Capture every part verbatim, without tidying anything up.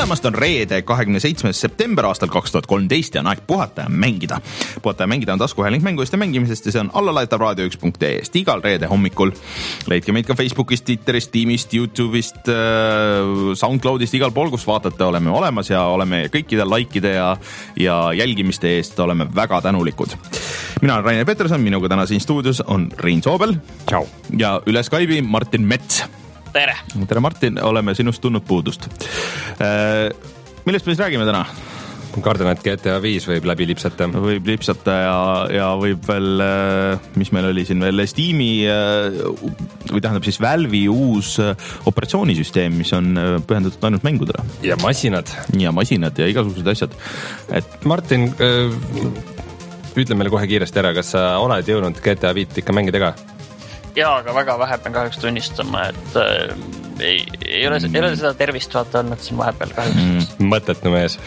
tulemast, on reede kahekümne seitsmes september aastal kaks tuhat kolmteist ja on aeg puhata ja mängida. Puhata ja mängida on taskuhääling mängust ja mängimisest ja see on allalaetav raadio üks punkt ee-st igal reede hommikul. Leidke meid ka Facebookist, Twitterist, Teamist, YouTube'ist, Soundcloudist, igal pool, kus vaatate, oleme olemas ja oleme kõikide likeide ja, ja jälgimiste eest oleme väga tänulikud. Mina olen Rainer Peterson, minuga täna siin stuudios on Rein Soobel. Ciao. Ja üle Skype'i Martin Mets. Tere! Tere Martin, oleme sinust tundnud puudust. Millest me siis räägime täna? Kardan, et G T A viis võib läbi lipsata. Võib lipsata ja, ja võib veel, mis meil oli siin veel, Steam'i või tähendab siis Valve'i uus operatsioonisüsteem, mis on pühendatud ainult mängudele. Ja masinad. Ja masinad ja igasugused asjad. Et... Martin, ütle meile kohe kiiresti ära, kas sa oled jõudnud G T A viit ikka mängida ka? Jaa, aga väga vähe pean kahjuks tunnistama, et äh, ei, ei, ole, ei ole seda tervist vaata olnud siin vahepeal kahjuks. Mm, mõttetnu mees.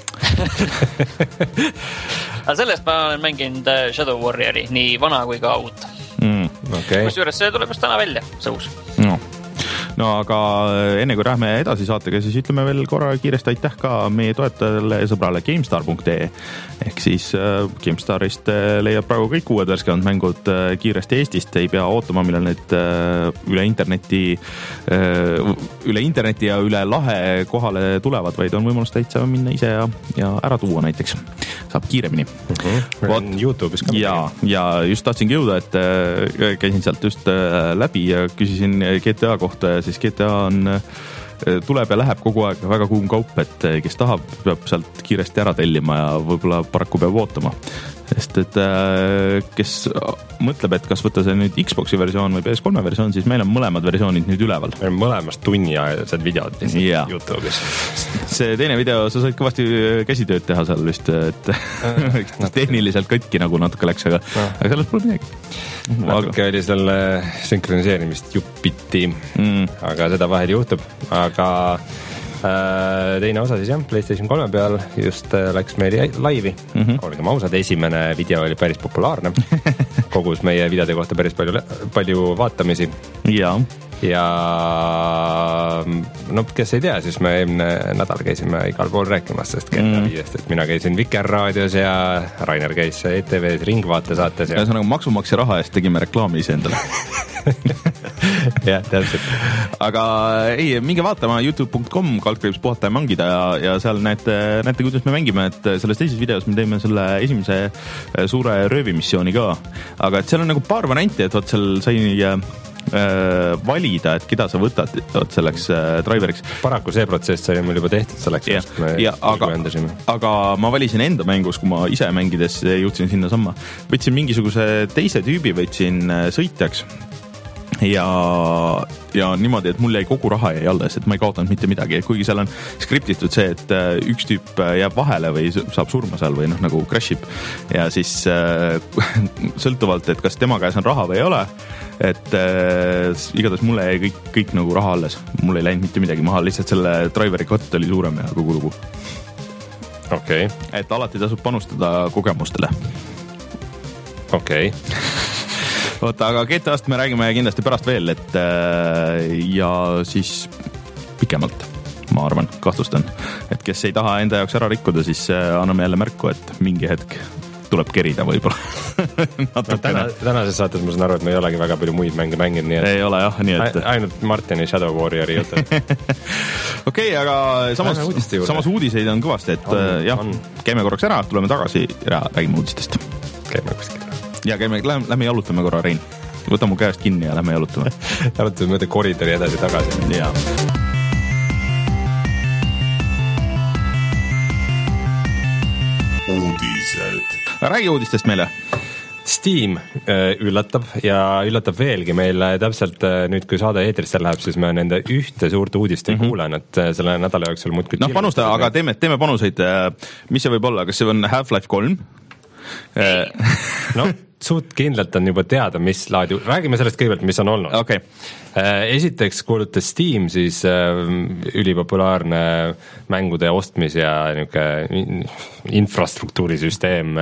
Aga sellest ma olen mänginud Shadow Warriori, nii vana kui ka uut. Mm, okay. Kus juures see tuleb just täna välja, see uus. No. No aga enne kui lähme edasi saatega, siis ütleme veel korra kiiresti aitäh ka meie toetajale ja sõbrale GameStar punkt ee. Ehk siis äh, GameStarist leiab praegu kõik uued värskevad mängud äh, kiiresti Eestist. Ei pea ootama, millal need äh, üle interneti äh, üle interneti ja üle lahe kohale tulevad, vaid on võimalus täitsa minna ise ja, ja ära tuua näiteks. Saab kiiremini. Uh-huh. YouTube'is ka. Ja, ja just tahtsingi jõuda, et äh, käisin sealt just äh, läbi ja küsisin G T A kohta ja siis G T A on, tuleb ja läheb kogu aeg väga kuum kaup, et kes tahab, peab sealt kiiresti ära tellima ja võib-olla paraku peab ootama. Sest et kes mõtleb, et kas võtta see nüüd Xboxi versioon või P S kolme versioon, siis meil on mõlemad versioonid nüüd üleval. Mõlemast tunniajased videod yeah. YouTube'is. See teine video, sa said kõvasti käsitööd teha seal vist, et tehniliselt kõtki nagu natuke läks, aga, no. aga sellest pole midagi. Natuke oli selle sünkroniseerimist juppiti, mm. aga seda vahel juhtub, aga äh, teine osa siis jah, PlayStation kolme peal just äh, läks meil laivi. Mm-hmm. Olgem ausad, esimene video oli päris populaarne. Kogus meie videode kohta päris palju, palju vaatamisi. Jaa. Ja no kes ei tea, siis me eelmine nädal käisime igal pool rääkimas sellest G T A viiest, et mina käisin Vikerraadios ja Rainer käis E T V-s Ringvaate saates. Ja see on nagu maksumaksja raha eest tegime reklaami ise endale. jah, täpselt. Aga ei, minge vaatama youtube punkt com kaldkriips puhata ja mangida ja, ja seal näete, näete, kuidas me mängime, et selles teises videos me teeme selle esimese suure röövimissiooni ka. Aga et seal on nagu paar varianti, et võt seal sai valida, et keda sa võtad selleks driveriks. Paraku see protsess sai meil juba tehtud selleks, ja, ja, aga, aga ma valisin enda mängus, kui ma ise mängides jõudsin sinna samma. Võtsin mingisuguse teise tüübi, võtsin sõitjaks ja, ja niimoodi, et mul jäi kogu raha jäi alles, et ma ei kaotanud mitte midagi, kuigi seal on skriptitud see, et üks tüüp jääb vahele või saab surma seal või noh, nagu crashib ja siis äh, sõltuvalt, et kas tema käes on raha või ei ole, et äh, igatahes mulle jäi kõik, kõik nagu raha alles, mul ei läinud mitte midagi maha, lihtsalt selle driveri kott oli suurem ja kogu lugu. Okay. Et alati tasub panustada kogemustele. Okei. Okay. Oota, aga G T A-st me räägime kindlasti pärast veel, et ja siis pikemalt, ma arvan, kahtlustan. Et kes ei taha enda jaoks ära rikkuda, siis anname jälle märku, et mingi hetk tuleb kerida võib-olla. no, täna, tänases saates ma saan aru, et me ei olegi väga palju muid mänge mänginud, nii et... Ei ole jah, nii et... Ainult Martini Shadow Warriori jutu. Okei, okay, aga samas, samas uudiseid on kõvasti, et on, jah, on. Käime korraks ära, tuleme tagasi ja räägime uudistest. Käime kuskil. Ja käime, lähme, lähme jalutame korra, Rein. Võta mu käest kinni ja lähme jalutame. Jalutame mööda koridori edasi tagasi. Jaa. Uudised. Räägi uudistest meile. Steam üllatab ja üllatab veelgi meile täpselt nüüd, kui saade eetrisse läheb, siis me nende ühte suurt uudist ei mm-hmm. kuulen, et selle nädala jooksul muudkui... No panusta, aga teeme, teeme panuseid. Mis see võib olla? Kas see on Half-Life kolm? no, suht kindlalt on juba teada, mis laadi, räägime sellest kõigepealt, mis on olnud. Okay. Esiteks kuulutas Steam siis ülipopulaarne mängude ostmis ja niisugune infrastruktuurisüsteem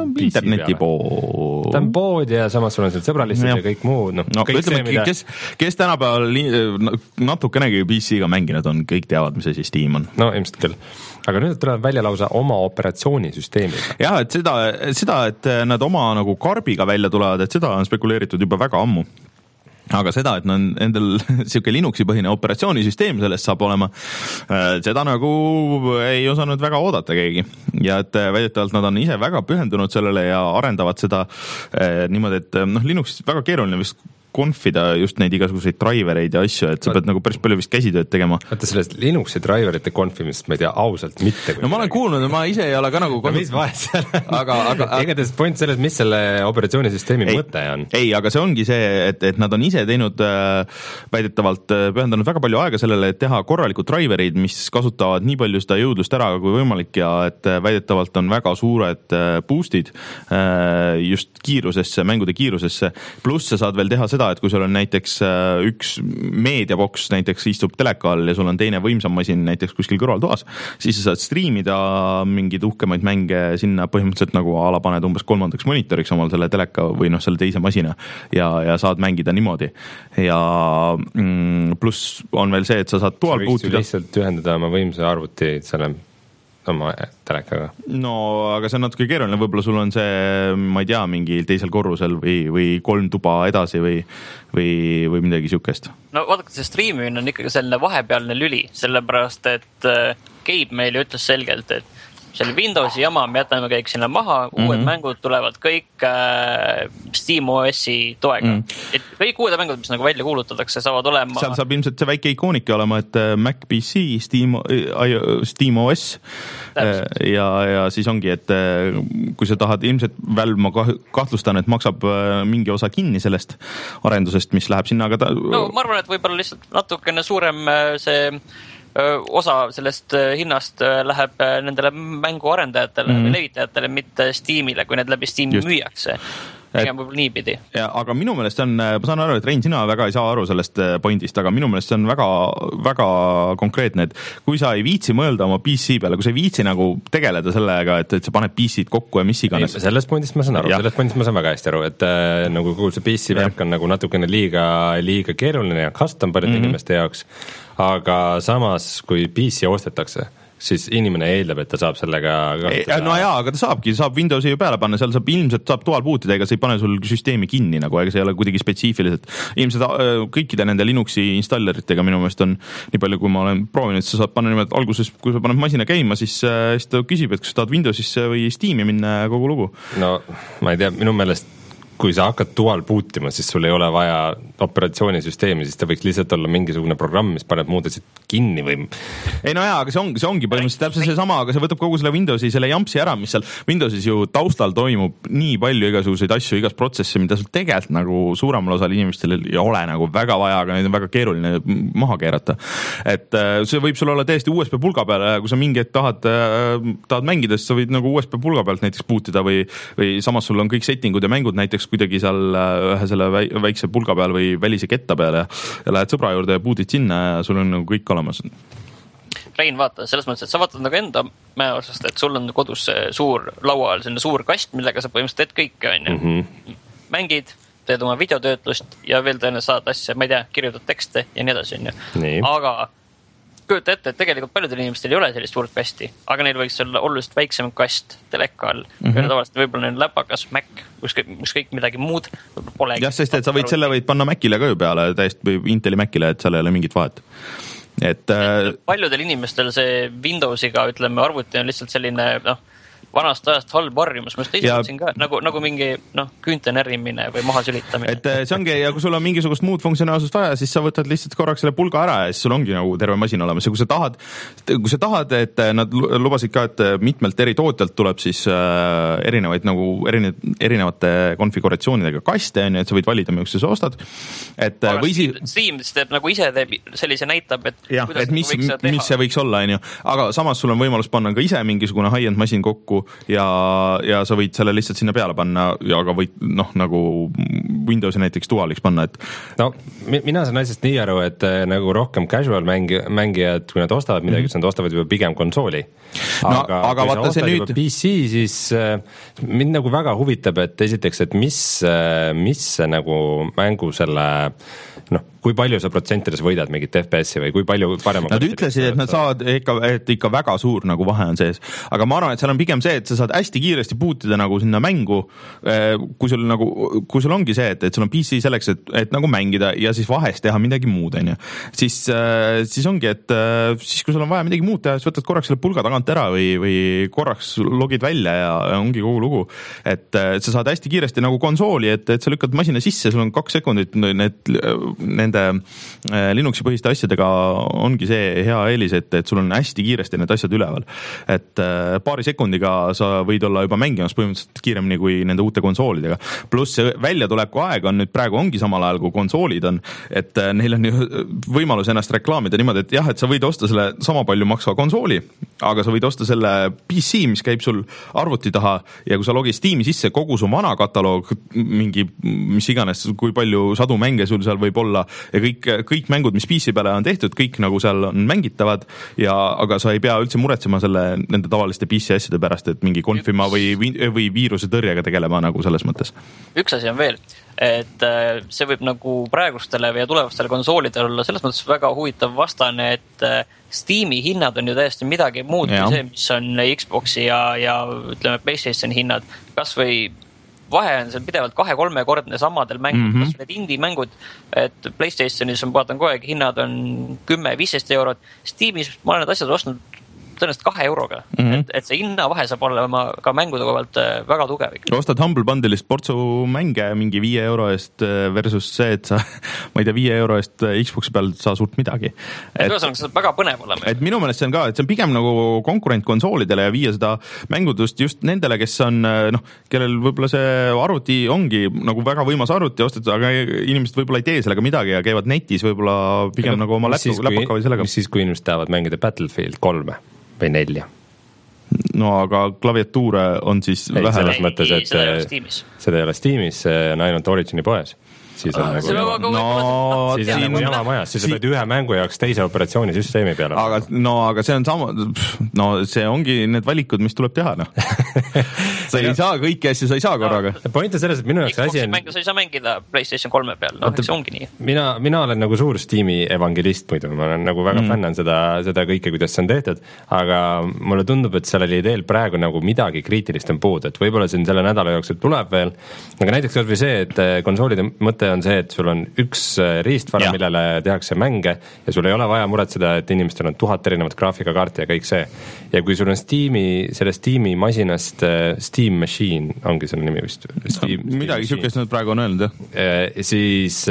internetipood. Ta on pood ja samas sul on seal sõbralised ja, ja kõik muud. No, no, kõik ütleme, see, mida... kes, kes tänapäeval natukenegi P C-ga mänginud on, kõik teavad, mis see Steam on. No ilmselt küll. Aga nüüd tuleb välja lausa oma operatsioonisüsteemiga. Jah, et seda, seda, et nad oma nagu karbiga välja tulevad, et seda on spekuleeritud juba väga ammu. Aga seda, et nad endal siuke Linuxi põhine operatsioonisüsteem sellest saab olema, seda nagu ei osanud väga oodata keegi. Ja et väidetavalt nad on ise väga pühendunud sellele ja arendavad seda niimoodi, et noh, Linux väga keeruline vist konfida just neid igasuguseid drivereid ja asju, et sa pead nagu päris palju vist käsitööd tegema. Vaata sellest Linuxi driverite konfimist ma ei tea ausalt mitte. No ma olen kuulnud, ma ise ei ole ka nagu konf... no mis vahet seal on? Aga, aga, igatahes point selles, mis selle operatsioonisüsteemi ei, mõte on. Ei, aga see ongi see, et, et nad on ise teinud äh, väidetavalt pühendanud väga palju aega sellele, et teha korralikud driverid, mis kasutavad nii palju seda jõudlust ära kui võimalik ja et väidetavalt on väga suured boostid äh, just kiirusesse, mängude kiirusesse, pluss sa saad veel teha seda, et kui sul on näiteks üks meediaboks näiteks istub teleka all ja sul on teine võimsam masin näiteks kuskil kõrvaltoas, siis sa saad striimida mingeid uhkemaid mänge sinna põhimõtteliselt nagu ala paned umbes kolmandaks monitoriks omal selle teleka või noh, selle teise masina ja, ja saad mängida niimoodi. Ja mm, pluss on veel see, et sa saad dual bootida. Lihtsalt ühendada oma võimsa arvuti selle oma telekaga. No, aga see on natuke keeruline, võib-olla sul on see, ma ei tea, mingi teisel korrusel või, või kolm tuba edasi või, või, või midagi siukest. No vaadake, see streamimine on ikkagi selline vahepealne lüli, sellepärast et Gabe meile ütles selgelt, et selle Windowsi jama me jätame kõik sinna maha, uued mm-hmm. mängud tulevad kõik äh, SteamOS-i toega. Mm. Et kõik uued mängud, mis nagu välja kuulutatakse, saavad olema... Seal saab ilmselt see väike ikoonike olema, et Mac P C, Steam, SteamOS ja, ja siis ongi, et kui sa tahad, ilmselt Valve ma kahtlustan, et maksab mingi osa kinni sellest arendusest, mis läheb sinna, aga ta... No ma arvan, et võib-olla lihtsalt natukene suurem see... osa sellest hinnast läheb nendele mänguarendajatele mm-hmm. või levitajatele, mitte Steamile, kui need läbi Steami Just. Müüakse. Pigem võib niipidi. Ja, aga minu meelest on, ma saan aru, et Rein, sina väga ei saa aru sellest pointist, aga minu meelest see on väga, väga konkreetne, et kui sa ei viitsi mõelda oma P C peale, kui sa ei viitsi nagu tegeleda sellega, et, et sa paned P C-d kokku ja mis iganes. Ei, sellest pointist ma saan aru, ja. sellest pointist ma saan väga hästi aru, et äh, nagu kuul see P C värk on nagu natukene liiga, liiga keeruline ja custom paljude mm-hmm. inimeste jaoks, aga samas, kui P C ostetakse, siis inimene eeldab, et ta saab sellega kasutada. No jaa, aga ta saabki, saab Windowsi ju peale panna, seal saab ilmselt saab dual bootida, ega see ei pane sul süsteemi kinni nagu, ega see ei ole kuidagi spetsiifiliselt. Ilmselt kõikide nende Linuxi installeritega minu meelest on nii palju, kui ma olen proovinud, sa saad panna nimelt alguses, kui sa paned masina käima, siis, siis ta küsib, et kas sa tahad Windowsisse või Steam'i minna kogu lugu. No ma ei tea, minu meelest kui sa hakkad dual bootima, siis sul ei ole vaja operatsioonisüsteemi, siis ta võiks lihtsalt olla mingisugune programm, mis paneb muudasid kinni või... Ei no jaa, aga see ongi, see ongi põhimõtteliselt täpselt see sama, aga see võtab kogu selle Windowsi, selle jampsi ära, mis seal Windowsis ju taustal toimub nii palju igasuguseid asju, igas protsessi, mida sul tegelikult nagu suuremal osal inimestel ei ole nagu väga vaja, aga neid on väga keeruline maha keerata. Et see võib sul olla täiesti U S B pulga peale, kui sa mingi hetk tahad, tahad mängida, siis sa võid nagu U S B pulga pealt näiteks bootida või, või samas sul on kõik settingud ja mängud näiteks kuidagi seal ühe selle väikse pulga peal või välise ketta peale ja lähed sõbra juurde ja bootid sinna ja sul on nagu kõik olemas. Rein, vaata, selles mõttes, et sa vaatad nagu enda mäe osast, et sul on kodus suur laual, selline suur kast, millega sa põhimõtteliselt teed kõike, on ju. Mm-hmm. Mängid, teed oma videotöötlust ja veel tõenäoliselt saad asja, ma ei tea, kirjutad tekste ja nii edasi, on ju. Aga kujuta ette, et tegelikult paljudel inimestel ei ole sellist suurt kasti, aga neil võiks olla oluliselt väiksem kast teleka all. Mm-hmm. Tavaliselt võib-olla neil läpakas Mac, ükskõik, ükskõik midagi muud. Jah, sest et sa võid selle võid panna Macile ka ju peale, täiesti või Inteli Macile, et seal ei ole mingit vahet. Et, äh... paljudel inimestel see Windowsiga, ütleme, arvuti on lihtsalt selline, noh, vanast ajast halb varjumus, ma just ise mõtlesin ka, nagu, nagu mingi noh, küünte närimine või maha sülitamine. Et see ongi, ja kui sul on mingisugust muud funktsionaalsust vaja, siis sa võtad lihtsalt korraks selle pulga ära ja siis sul ongi nagu terve masin olemas. Ja kui sa tahad, kui sa tahad, et nad lubasid ka, et mitmelt eri tootjalt tuleb siis äh, erinevaid nagu erine, erinevate konfiguratsioonidega kaste, on ju, et sa võid valida, milleks sa ostad. Et, aga või siis... Steam teeb nagu ise teeb sellise näitab, et, jah, et mis, mis see võiks olla, on ju. Aga samas sul on võimalus panna ka ise mingisugune high-end masin kokku ja, ja sa võid selle lihtsalt sinna peale panna ja aga võid noh, nagu Windowsi näiteks dualiks panna, et no mina saan asjast nii aru, et nagu rohkem casual mängi, mängijad, kui nad ostavad midagi, mm-hmm. siis nad ostavad juba pigem konsooli. Aga, no, aga vaata see nüüd P C, siis äh, mind nagu väga huvitab, et esiteks, et mis, äh, mis see nagu mängu selle noh, kui palju sa protsentides võidad mingit F P S-i või kui palju parema Nad ütlesid, et nad saavad ikka, et ikka väga suur nagu vahe on sees, aga ma arvan, et seal on pigem see, et sa saad hästi kiiresti puutida nagu sinna mängu, kui sul nagu, kui sul ongi see, et, et sul on P C selleks, et, et nagu mängida ja siis vahest teha midagi muud, on ju. Siis, siis ongi, et siis kui sul on vaja midagi muud teha, siis võtad korraks selle pulga tagant ära või, või korraks logid välja ja ongi kogu lugu. Et sa saad hästi kiiresti nagu konsooli, et, et sa lükkad masina sisse, sul on kaks sekundit, need, nende Linuxi põhiste asjadega ongi see hea eelis, et, et sul on hästi kiiresti need asjad üleval. Et paari sekundiga sa võid olla juba mängimas põhimõtteliselt kiiremini kui nende uute konsoolidega. Pluss see väljatuleku aeg on nüüd praegu ongi samal ajal, kui konsoolid on, et neil on ju võimalus ennast reklaamida niimoodi, et jah, et sa võid osta selle sama palju maksva konsooli, aga sa võid osta selle P C, mis käib sul arvuti taha ja kui sa logid Steam'i sisse, kogu su vana kataloog, mingi, mis iganes, kui palju sadu mänge sul seal võib olla ja kõik, kõik mängud, mis P C peale on tehtud, kõik nagu seal on mängitavad ja aga sa ei pea üldse muretsema selle nende tavaliste P C asjade pärast, et mingi konfima või, või viiruse tõrjega tegelema nagu selles mõttes. Üks asi on veel, et see võib nagu praegustele ja tulevastele konsoolidele olla selles mõttes väga huvitav vastane, et Steam'i hinnad on ju täiesti midagi muud kui see, mis on Xboxi ja, ja ütleme PlayStationi hinnad, kas või vahe on seal pidevalt kahe-kolmekordne samadel mängud, mm-hmm. kas need indie-mängud, et PlayStationis on, vaatan kogu aeg, hinnad on kümme-viisteist eurot, Steamis ma olen need asjad ostnud tõenäoliselt kahe euroga, mm-hmm. et, et see hinnavahe saab olema ka mängude kohalt väga tugev. Ostad Humble Bundle'ist portsu mänge mingi viie euro eest versus see, et sa, ma ei tea, viie euro eest Xboxi peal saa suurt midagi. Et, et see on väga põnev olema. Et minu meelest see on ka, et see on pigem nagu konkurent konsoolidele ja viia seda mängudust just nendele, kes on, noh, kellel võib-olla see arvuti ongi nagu väga võimas arvuti ostetud, aga inimesed võib-olla ei tee sellega midagi ja käivad netis võib-olla pigem aga nagu oma läpaka või sellega. Mis siis, kui inimesed tahavad mängida Battlefield kolme? Või nelja. No aga klaviatuure on siis ei, vähe. Selles mõttes, et seda ei ole Steamis. Seda ei ole Steamis, see on ainult Origini poes. Siis on, ah, nagu, no, siis on nagu jama majas, siis sa pead ühe mängu jaoks teise operatsioonisüsteemi peale. Aga, no aga see on sama, no see ongi need valikud, mis tuleb teha, noh. Sa ei saa kõiki asju, sa ei saa korraga. No, point on selles, et minu jaoks asi on... Mängu sa ei saa mängida PlayStation kolme peal, no see ongi nii. Mina, mina olen nagu suur Steam'i evangelist muidu, ma olen nagu väga mm. fännan seda, seda kõike, kuidas see on tehtud, aga mulle tundub, et sellel ideel praegu nagu midagi kriitilist on puud, et võib-olla siin selle nädala jooksul tuleb veel, aga näiteks kas või see, et konsoolide mõte on see, et sul on üks riistvara, millele tehakse mänge ja sul ei ole vaja muretseda, et inimestel on tuhat erinevat graafikakaarti ja kõik see. Ja kui sul on Steam'i, selle Steam'i masinast Steam Machine, ongi selle nimi vist. Steam, midagi sükest nüüd praegu on öelnud, jah? Siis...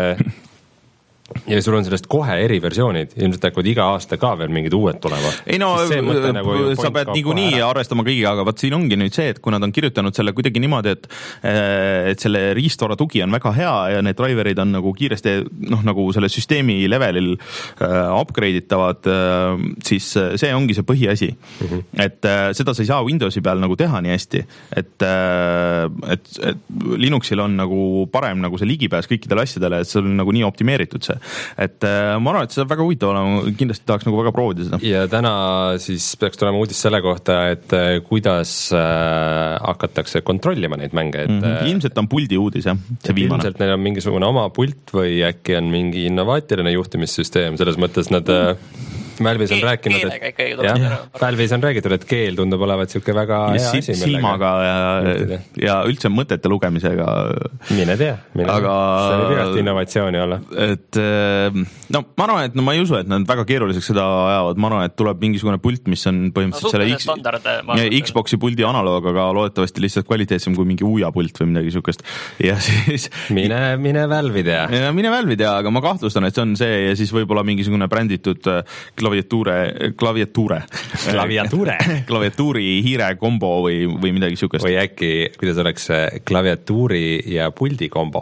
ja sul on sellest kohe eriversioonid, ilmselt hakkavad iga aasta ka veel mingid uued tulema. Ei no, nagu sa pead niikuinii arvestama kõigiga, aga vaat siin ongi nüüd see, et kui nad on kirjutanud selle kuidagi niimoodi, et, et selle riistvara tugi on väga hea ja need driverid on nagu kiiresti, noh, nagu selle süsteemi levelil äh, upgrade itavad, äh, siis see ongi see põhiasi. Mm-hmm. Et äh, seda sa ei saa Windowsi peal nagu teha nii hästi, et, äh, et, et Linuxil on nagu parem nagu see ligipääs kõikidele asjadele, et see on nagu nii optimeeritud see. Et äh, ma arvan, et see on väga huvitav olema, kindlasti tahaks nagu väga proovida seda. Ja täna siis peaks tulema uudis selle kohta, et äh, kuidas äh, hakatakse kontrollima neid mänge. Et, mm-hmm. Ilmselt on puldi uudis, jah, see viimane. Ilmselt neil on mingisugune oma pult või äkki on mingi innovaatiline juhtimissüsteem, selles mõttes nad... Mm. Valve'is on rääkinud, et jah, Valve'is on räägitud, et keel tundub olevat siuke väga hea asi. Silmaga ja, ja üldse mõtete lugemisega. Mine tea, mine aga, see võib igast innovatsiooni olla. Et no ma arvan, et no ma ei usu, et nad väga keeruliseks seda ajavad, ma arvan, et tuleb mingisugune pult, mis on põhimõtteliselt no, selle X, standard, Xboxi puldi analoog, aga loodetavasti lihtsalt kvaliteetsem kui mingi Uja pult või midagi siukest. Ja siis mine, mine Valve tea. Mine Valve tea, aga ma kahtlustan, et see on see ja siis võib-olla mingisugune bränditud klaviatuure, klaviatuure, klaviatuure, klaviatuuri hiire kombo või, või midagi siukest. Või äkki, kuidas oleks klaviatuuri ja puldi kombo?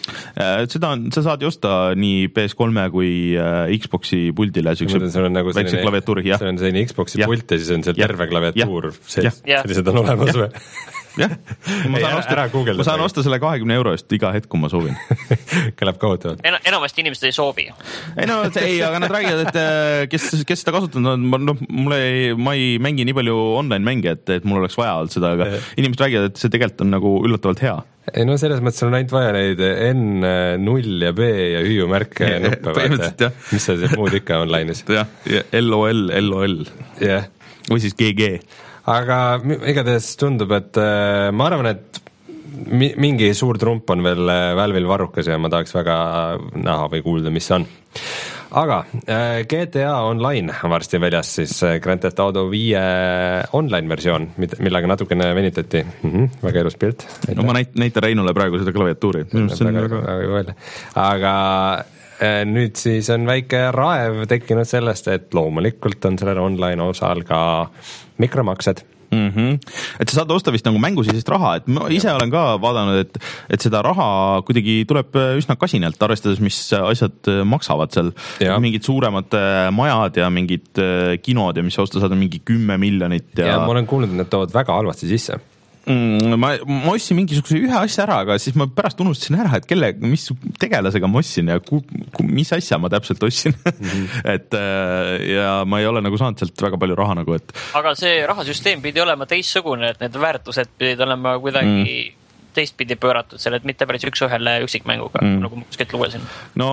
Seda on, sa saad ju osta nii P S kolme kui Xboxi puldile see on nagu väikse klaviatuuri, jah. See on selline Xboxi ja. Pult ja siis on see terve klaviatuur, sellised on olemas või? jah, ma saan, osta, ma saan osta selle kahekümne euro eest iga hetk, kui ma soovin. Kõlab kohutavalt. En, enamasti inimesed ei soovi. ei no, ei, aga nad räägivad, et kes, kes seda kasutanud on, no, mulle ei, ma ei mängi nii palju online mänge, et, et mul oleks vaja olnud seda, aga inimesed räägivad, et see tegelikult on nagu üllatavalt hea. ei no selles mõttes on ainult vaja neid N, null ja B ja hüüu märke nuppe vaata, mis sa seal muud ikka online'is. jah, L O L, L O L yeah. või siis G G. Aga igatahes tundub, et äh, ma arvan, et mi- mingi suur trump on veel Valve'il varrukas ja ma tahaks väga näha või kuulda, mis see on. Aga äh, G T A Online on varsti väljas, siis Grand Theft Auto viie online versioon, millega natukene venitati. Mm-hmm, väga elus pilt. No ma näit-, näitan Reinule praegu seda klaviatuuri. Väga, väga... Aga äh, nüüd siis on väike raev tekkinud sellest, et loomulikult on sellel online osal ka mikromaksed. Mm-hmm. Et sa saad osta vist nagu mängusisest raha, et ma ise olen ka vaadanud, et, et seda raha kuidagi tuleb üsna kasinalt, arvestades, mis asjad maksavad seal. Ja. Mingid suuremad majad ja mingid kinod ja mis osta saad on mingi kümme miljonit. Ja, ja ma olen kuulnud, et need toovad väga halvasti sisse. Mm, ma, ma ostsin mingisuguse ühe asja ära, aga siis ma pärast unustasin ära, et kelle, mis tegelasega ma ostsin ja ku, ku, mis asja ma täpselt ostsin. Mm-hmm. et ja ma ei ole nagu saanud sealt väga palju raha nagu, et aga see rahasüsteem pidi olema teistsugune, et need väärtused pidid olema kuidagi mm. teistpidi pööratud selle, et mitte päris üks ühele üksikmänguga, mm. nagu ma kuskilt lugesin. No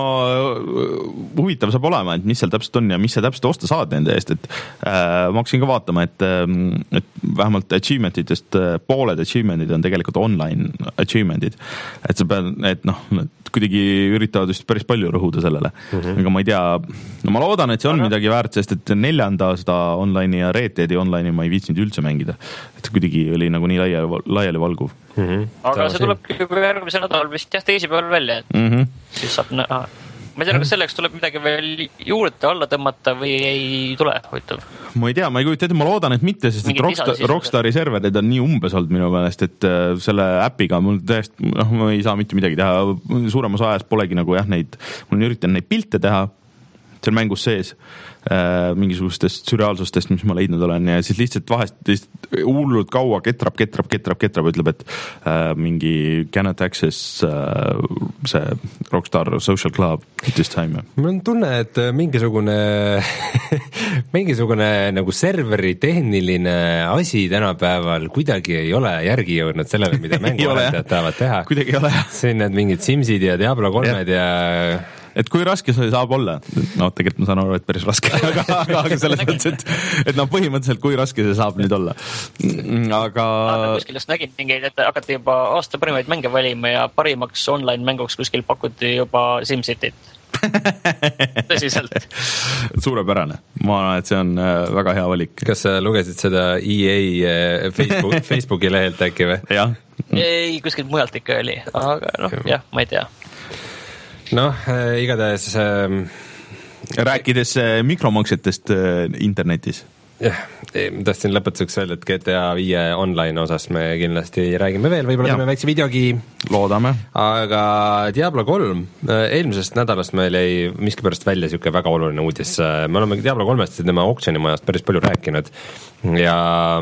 huvitav saab olema, et mis seal täpselt on ja mis sa täpselt osta saad nende eest, et äh, ma hakkasin ka vaatama, et, et vähemalt achievementidest pooled achievementid on tegelikult online achievementid, et sa pead, et noh, kuidagi üritavad just päris palju rõhuda sellele, mm-hmm. aga ma ei tea, no ma loodan, et see on aga... midagi väärt, sest et neljanda seda online'i ja Red Deadi online'i ma ei viitsinud üldse mängida, et kuidagi oli nagu nii laia, laiali valguv. Mm-hmm. aga see tuleb juba järgmise nädal vist jah teisipäeval välja, et mm-hmm. siis saab näha. Ma ei tea, kas selleks tuleb midagi veel juurde alla tõmmata või ei tule, huvitav? Ma ei tea, ma ei kujuta ette, ma loodan, et mitte, sest et Rockstar, Rockstari serverid on nii umbes olnud minu meelest, et selle äpiga mul tõesti, noh, ma ei saa mitte midagi teha, suurem osa ajast polegi nagu jah, neid, mul üritan neid pilte teha seal mängus sees äh, mingisugustest sürreaalsustest, mis ma leidnud olen ja siis lihtsalt vahest lihtsalt hullult kaua ketrab, ketrab, ketrab, ketrab, ütleb, et äh, mingi cannot access äh, see Rockstar Social Club this time. Mul on tunne, et mingisugune mingisugune nagu serveri tehniline asi tänapäeval kuidagi ei ole järgi jõudnud sellele, mida mänguarendajad tahavad teha. Kuidagi ei ole. Siin need mingid Simsid ja Diablo kolmed ja, ja et kui raske see saab olla, no tegelikult ma saan aru, et päris raske, aga, aga selles mõttes, et, et no põhimõtteliselt kui raske see saab nüüd olla, aga kuskil just nägin mingeid, et hakati juba aasta parimaid mänge valima ja parimaks online mänguks kuskil pakuti juba SimCityt. Tõsiselt. Suurepärane, ma arvan, et see on väga hea valik. Kas sa lugesid seda E A Facebook, Facebooki lehelt äkki või? Jah. Ei, kuskilt mujalt ikka oli, aga noh, jah, ma ei tea. Noh, äh, igatahes äh, rääkides äh, mikromaksetest äh, internetis. Jah, tahtsin lõpetuseks öelda, et G T A viie online osas me kindlasti räägime veel, võib-olla teeme väikse videogi. Loodame. Aga Diablo kolm, eelmisest nädalast meil jäi miskipärast välja siuke väga oluline uudis. Me oleme Diablo kolmest ja tema auktsionimajast päris palju rääkinud ja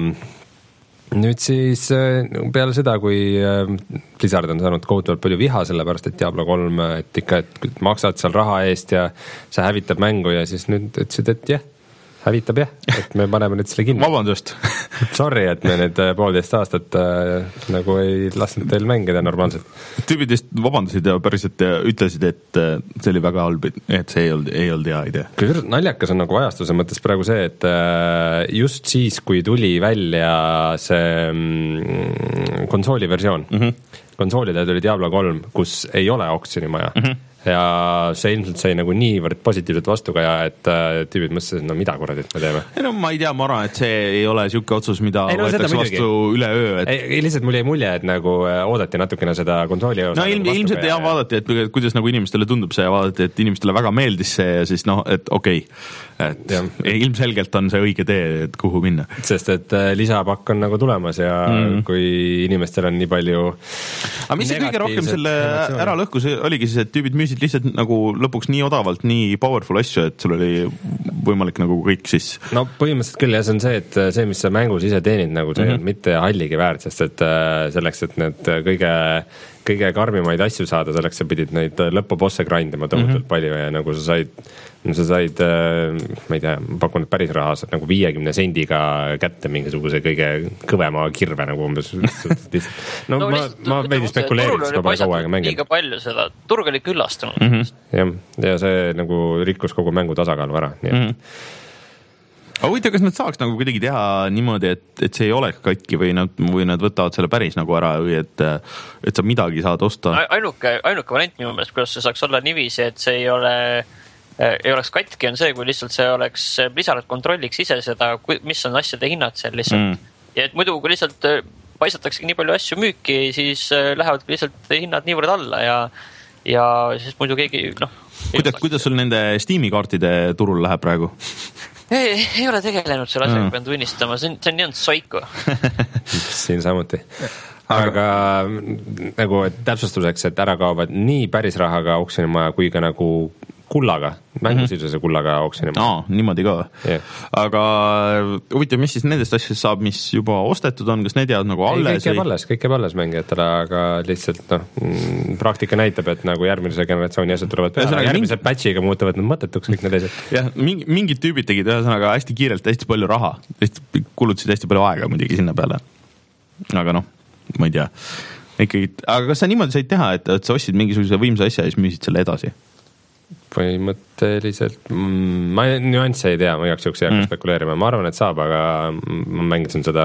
nüüd siis peale seda, kui Blizzard on saanud kohutavalt palju viha, sellepärast et Diablo kolm, et ikka, et maksad seal raha eest ja see hävitab mängu ja siis nüüd ütlesid, et jah, hävitab jah, et me paneme nüüd selle kinni. Vabandust. Sorry, et me nüüd poolteist aastat äh, nagu ei lasknud teil mängida normaalselt. Tüübidest vabandasid ja päriselt ütlesid, et see oli väga halb, et see ei olnud, ei olnud hea idea. Küll naljakas on nagu ajastuse mõttes praegu see, et äh, just siis, kui tuli välja see mm, konsooli versioon, mm-hmm. konsoolidel tuli Diablo kolm, kus ei ole auktsioonimaja, mm-hmm. ja see ilmselt sai nagu niivõrd positiivselt vastu ka ja et tüübid mõtlesid, no mida kuradit me teeme. Ei no ma ei tea, ma arvan, et see ei ole siuke otsus, mida ei, no, võetakse vastu üle öö. Et... Ei, lihtsalt mul jäi mulje, et nagu oodati natukene seda kontrolli no ilm, nagu ilmselt ja vaadati, et kuidas nagu inimestele tundub see ja vaadati, et inimestele väga meeldis see ja siis noh, et okei okay. et ja. ilmselgelt on see õige tee, et kuhu minna. Sest et lisapakk on nagu tulemas ja mm. kui inimestel on nii palju aga mis see kõige rohkem selle ära lõhkus oligi siis, et tüübid müüsid lihtsalt nagu lõpuks nii odavalt, nii powerful asju, et sul oli võimalik nagu kõik siis no põhimõtteliselt küll ja see on see, et see, mis sa mängus ise teenid, nagu see mm-hmm. mitte halligi väärt, sest et selleks, et need kõige kõige karmimaid asju saada, selleks sa pidid neid lõpubosse grindima tohutult mm-hmm. palju ja nagu sa said, sa said, ma ei tea, pakun päris raha, saad nagu viiekümne sendiga kätte mingisuguse kõige kõvema kirve nagu umbes. no, no ma, ma veidi spekuleerin, sest ma pole kaua aega mänginud. Liiga palju seda, turg oli küllastunud. Mm-hmm. Ja, ja see nagu rikkus kogu mängu tasakaalu ära. Nii et mm-hmm. aga huvitav, kas nad saaks nagu kuidagi teha niimoodi, et, et see ei oleks katki või nad, või nad võtavad selle päris nagu ära või et, et sa midagi saad osta? Ainuke, ainuke variant minu meelest, kuidas see saaks olla niiviisi, et see ei ole, ei oleks katki, on see, kui lihtsalt see oleks, Blizzard kontrolliks ise seda, mis on asjade hinnad seal lihtsalt. Mm. Ja et muidu, kui lihtsalt paisatakse nii palju asju müüki, siis lähevad lihtsalt hinnad niivõrd alla ja, ja siis muidu keegi, noh. Kuidas, kuidas sul nende Steam'i kaartide turul läheb praegu? Ei, ei ole tegelenud selle asjaga, pean tunnistama, see on, see on nii on soiku. Siin samuti. Aga nagu täpsustuseks, et ära kaovad nii päris rahaga auksjonimaja kui ka nagu kullaga, mängusisuse kullaga auksjonimaja. Aa, niimoodi ka. Yeah. Aga huvitav, mis siis nendest asjast saab, mis juba ostetud on, kas need jäävad nagu alles? Ei, kõik jääb alles, kõik jääb alles mängijatele, aga lihtsalt noh, praktika näitab, et nagu järgmise generatsiooni asjad tulevad peale, järgmise mingi... patchiga muutuvad nad mõttetuks kõik need asjad. Jah, mingi, mingid tüübid tegid ühesõnaga hästi kiirelt hästi palju raha, kulutasid hästi palju aega muidugi sinna peale. Aga noh, ma ei tea. Ikkagi, aga kas sa niimoodi said teha, et, et sa ostsid mingisuguse võimsa asja ja siis müüsid selle edasi? Põhimõtteliselt ma nüansse ei tea, ma igaks juhuks ei hakka mm. spekuleerima, ma arvan, et saab, aga ma mängisin seda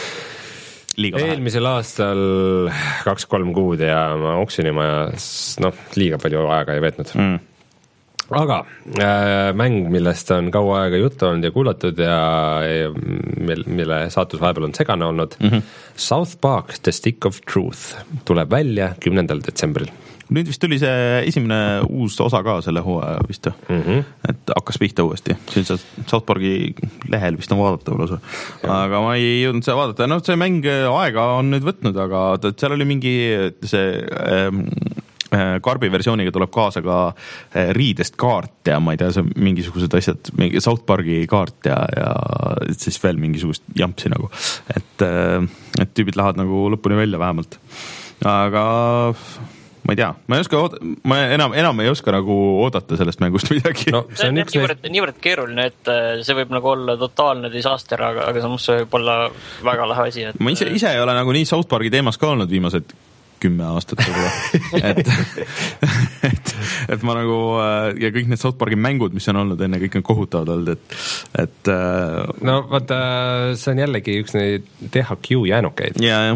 liiga eelmisel vähe. Aastal kaks-kolm kuud ja ma auksjonimajas noh, liiga palju aega ei veetnud mm. aga äh, mäng, millest on kaua aega juttu olnud ja kuulatud ja, ja mille saatus vahepeal on segane olnud mm-hmm. South Park The Stick of Truth tuleb välja kümnendal detsembril. Nüüd vist tuli see esimene uus osa ka selle hooaja vist, mm-hmm. et hakkas pihta uuesti. Siin South Parki lehel vist on vaadata lausa. Aga ma ei jõudnud seda vaadata. No see mäng aega on nüüd võtnud, aga seal oli mingi see ähm, Karbi versiooniga tuleb kaasa ka riidest kaart ja ma ei tea, see mingisugused asjad, mingi South Parki kaart ja, ja siis veel mingisugust jampsi nagu. Et, et tüübid lähevad nagu lõpuni välja vähemalt. Aga ma ei tea, ma ei oska, ma enam, enam ei oska nagu oodata sellest mängust midagi. No, see on üks niivõrd, niivõrd keeruline, et see võib nagu olla totaalne disaster, aga, aga samas see võib olla väga lahe asi. Et... Ma ise, ise ei ole nagu nii South Parki teemas ka olnud viimased kümme aastat et, et, et ma nagu ja kõik need South Parki mängud, mis on olnud enne, kõik on kohutavad olnud, et, et no vaata, see on jällegi üks neid T H Q jäänukeid. Ja, jah.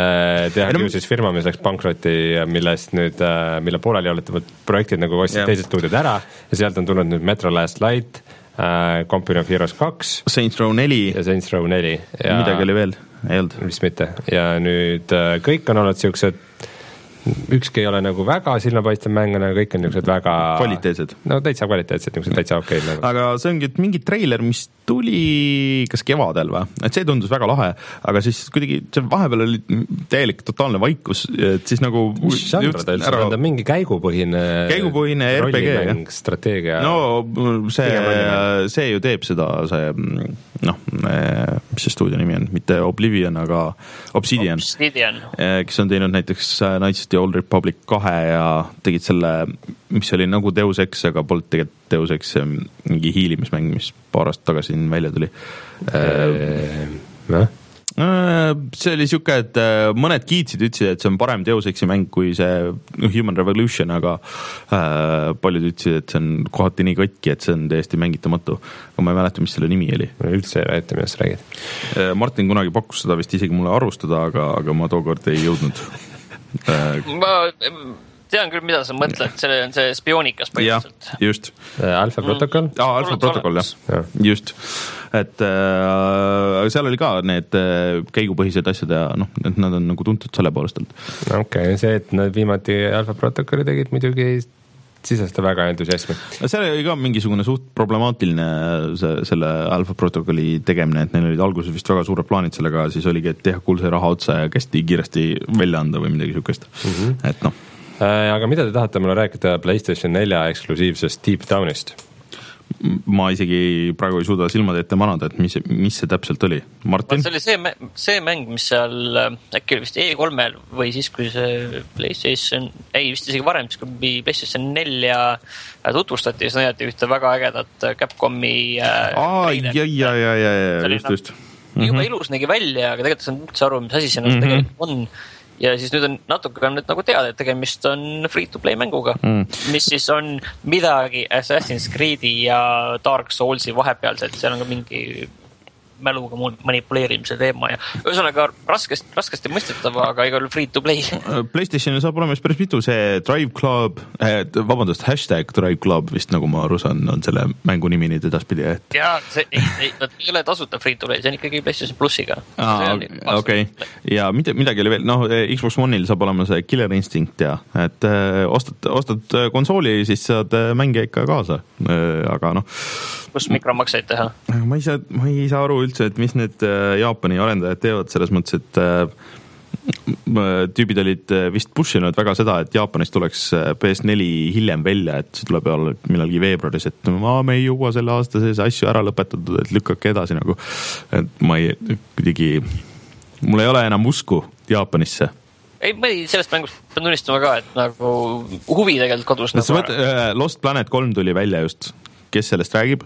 T H Q siis firma, mis läks pankrotti, millest nüüd, mille pooleli olete projektid nagu ostsid teised stuudiod ära ja sealt on tulnud nüüd Metro Last Light, Company of Heroes kaks Saints Row neli ja Saints Row neli ja midagi oli veel, ei olnud vist mitte ja nüüd kõik on olnud siuksed ükski ei ole nagu väga silmapaistev mäng, aga kõik on niisugused väga kvaliteetsed. No täitsa kvaliteetsed, niisugused täitsa okei nagu. Aga see ongi mingi treiler, mis tuli kas kevadel või? Et see tundus väga lahe, aga siis kuidagi see vahepeal oli täielik totaalne vaikus, et siis nagu mis žanra ta üldse on, ta mingi käigupõhine käigupõhine R P G strateegia. No see, see ju teeb seda see noh, mis see stuudio nimi on, mitte Oblivion, aga Obsidian, Obsidian. Kes on teinud näiteks Knights of the Old Republic kahe ja tegid selle, mis oli nagu Deus Ex, aga polnud tegelikult Deus Ex mingi hiilimismäng, mis paar aastat tagasi välja tuli. No? See oli siuke, et mõned kiitsid ütlesid, et see on parem Deus Exi mäng kui see Human Revolution, aga äh, paljud ütlesid, et see on kohati nii katki, et see on täiesti mängitamatu. Aga ma ei mäleta, mis selle nimi oli. Üldse ei räägita, millest räägid. Martin kunagi pakkus seda vist isegi mulle arvustada, aga, aga ma tookord ei jõudnud. ma tean küll, mida sa mõtled, see on see spioonikas põhimõtteliselt. Just. Alfa protokoll. Mm. Ah, Alfa protokoll, jah. Ja. Just. Et äh, seal oli ka need äh, käigupõhised asjad ja noh, et nad on nagu tuntud selle poolestelt. Okei, okay, see, et nad viimati Alfa protokolli tegid, muidugi sisesta väga entusiasmi. Seal oli ka mingisugune suht problemaatiline see, selle Alfa protokolli tegemine, et neil olid alguses vist väga suured plaanid sellega, siis oligi, et teha kuulse raha otsa ja kästi kiiresti välja anda või midagi sükest. Mm-hmm. Et noh. Aga mida te tahate mulle rääkida PlayStation nelja eksklusiivsest Deep Downist? Ma isegi praegu ei suuda silmad ette manada, et mis, mis see täpselt oli. Martin? See oli see, see mäng, mis seal äkki oli vist E kolmel või siis, kui see PlayStation, ei vist isegi varem, siis kui PlayStation nelja tutvustati, siis näidati ühte väga ägedat Capcomi Aa, ja, ja, ja, ja, ja, just, just. Juba mm-hmm. ilus nägi välja, aga tegelikult on üldse aru, mis asi see mm-hmm. tegelikult on. Ja siis nüüd on natuke on nüüd nagu teada, et tegemist on free-to-play mänguga, mm. mis siis on midagi Assassin's Creed'i ja Dark Soulsi vahepealselt, seal on ka mingi mäluga manipuleerimise teema ja ühesõnaga raskesti, raskesti mõistetava, aga igal free-to-play. PlayStationil saab olema päris mitu, see Drive Club, eh, vabandust, hashtag Drive Club vist nagu ma aru saan, on selle mängu nimi nüüd edaspidi. Et... Jaa, see ei, ei, ei ole tasuta free-to-play, see on ikkagi PlayStation Plussiga. Okei, okay. Ja midagi oli veel, noh, Xbox One'il saab olema see Killer Instinct ja, et äh, ostad, ostad konsooli, siis saad mängija ikka kaasa, äh, aga noh. Kus mikromakseid teha? Ma ei saa, ma ei saa aru üldse, et mis need Jaapani arendajad teevad selles mõttes, et tüübid olid vist pushinud väga seda, et Jaapanis tuleks P S neli hiljem välja, et see tuleb olla millalgi veebruaris, et ma, me ei jõua selle aasta sees asju ära lõpetatud, et lükkake edasi nagu, et ma ei, kuidagi, mul ei ole enam usku Jaapanisse. Ei, ma ei, sellest mängust pean tunnistama ka, et nagu huvi tegelikult kodus. Nagu võt, Lost Planet kolm tuli välja just, kes sellest räägib?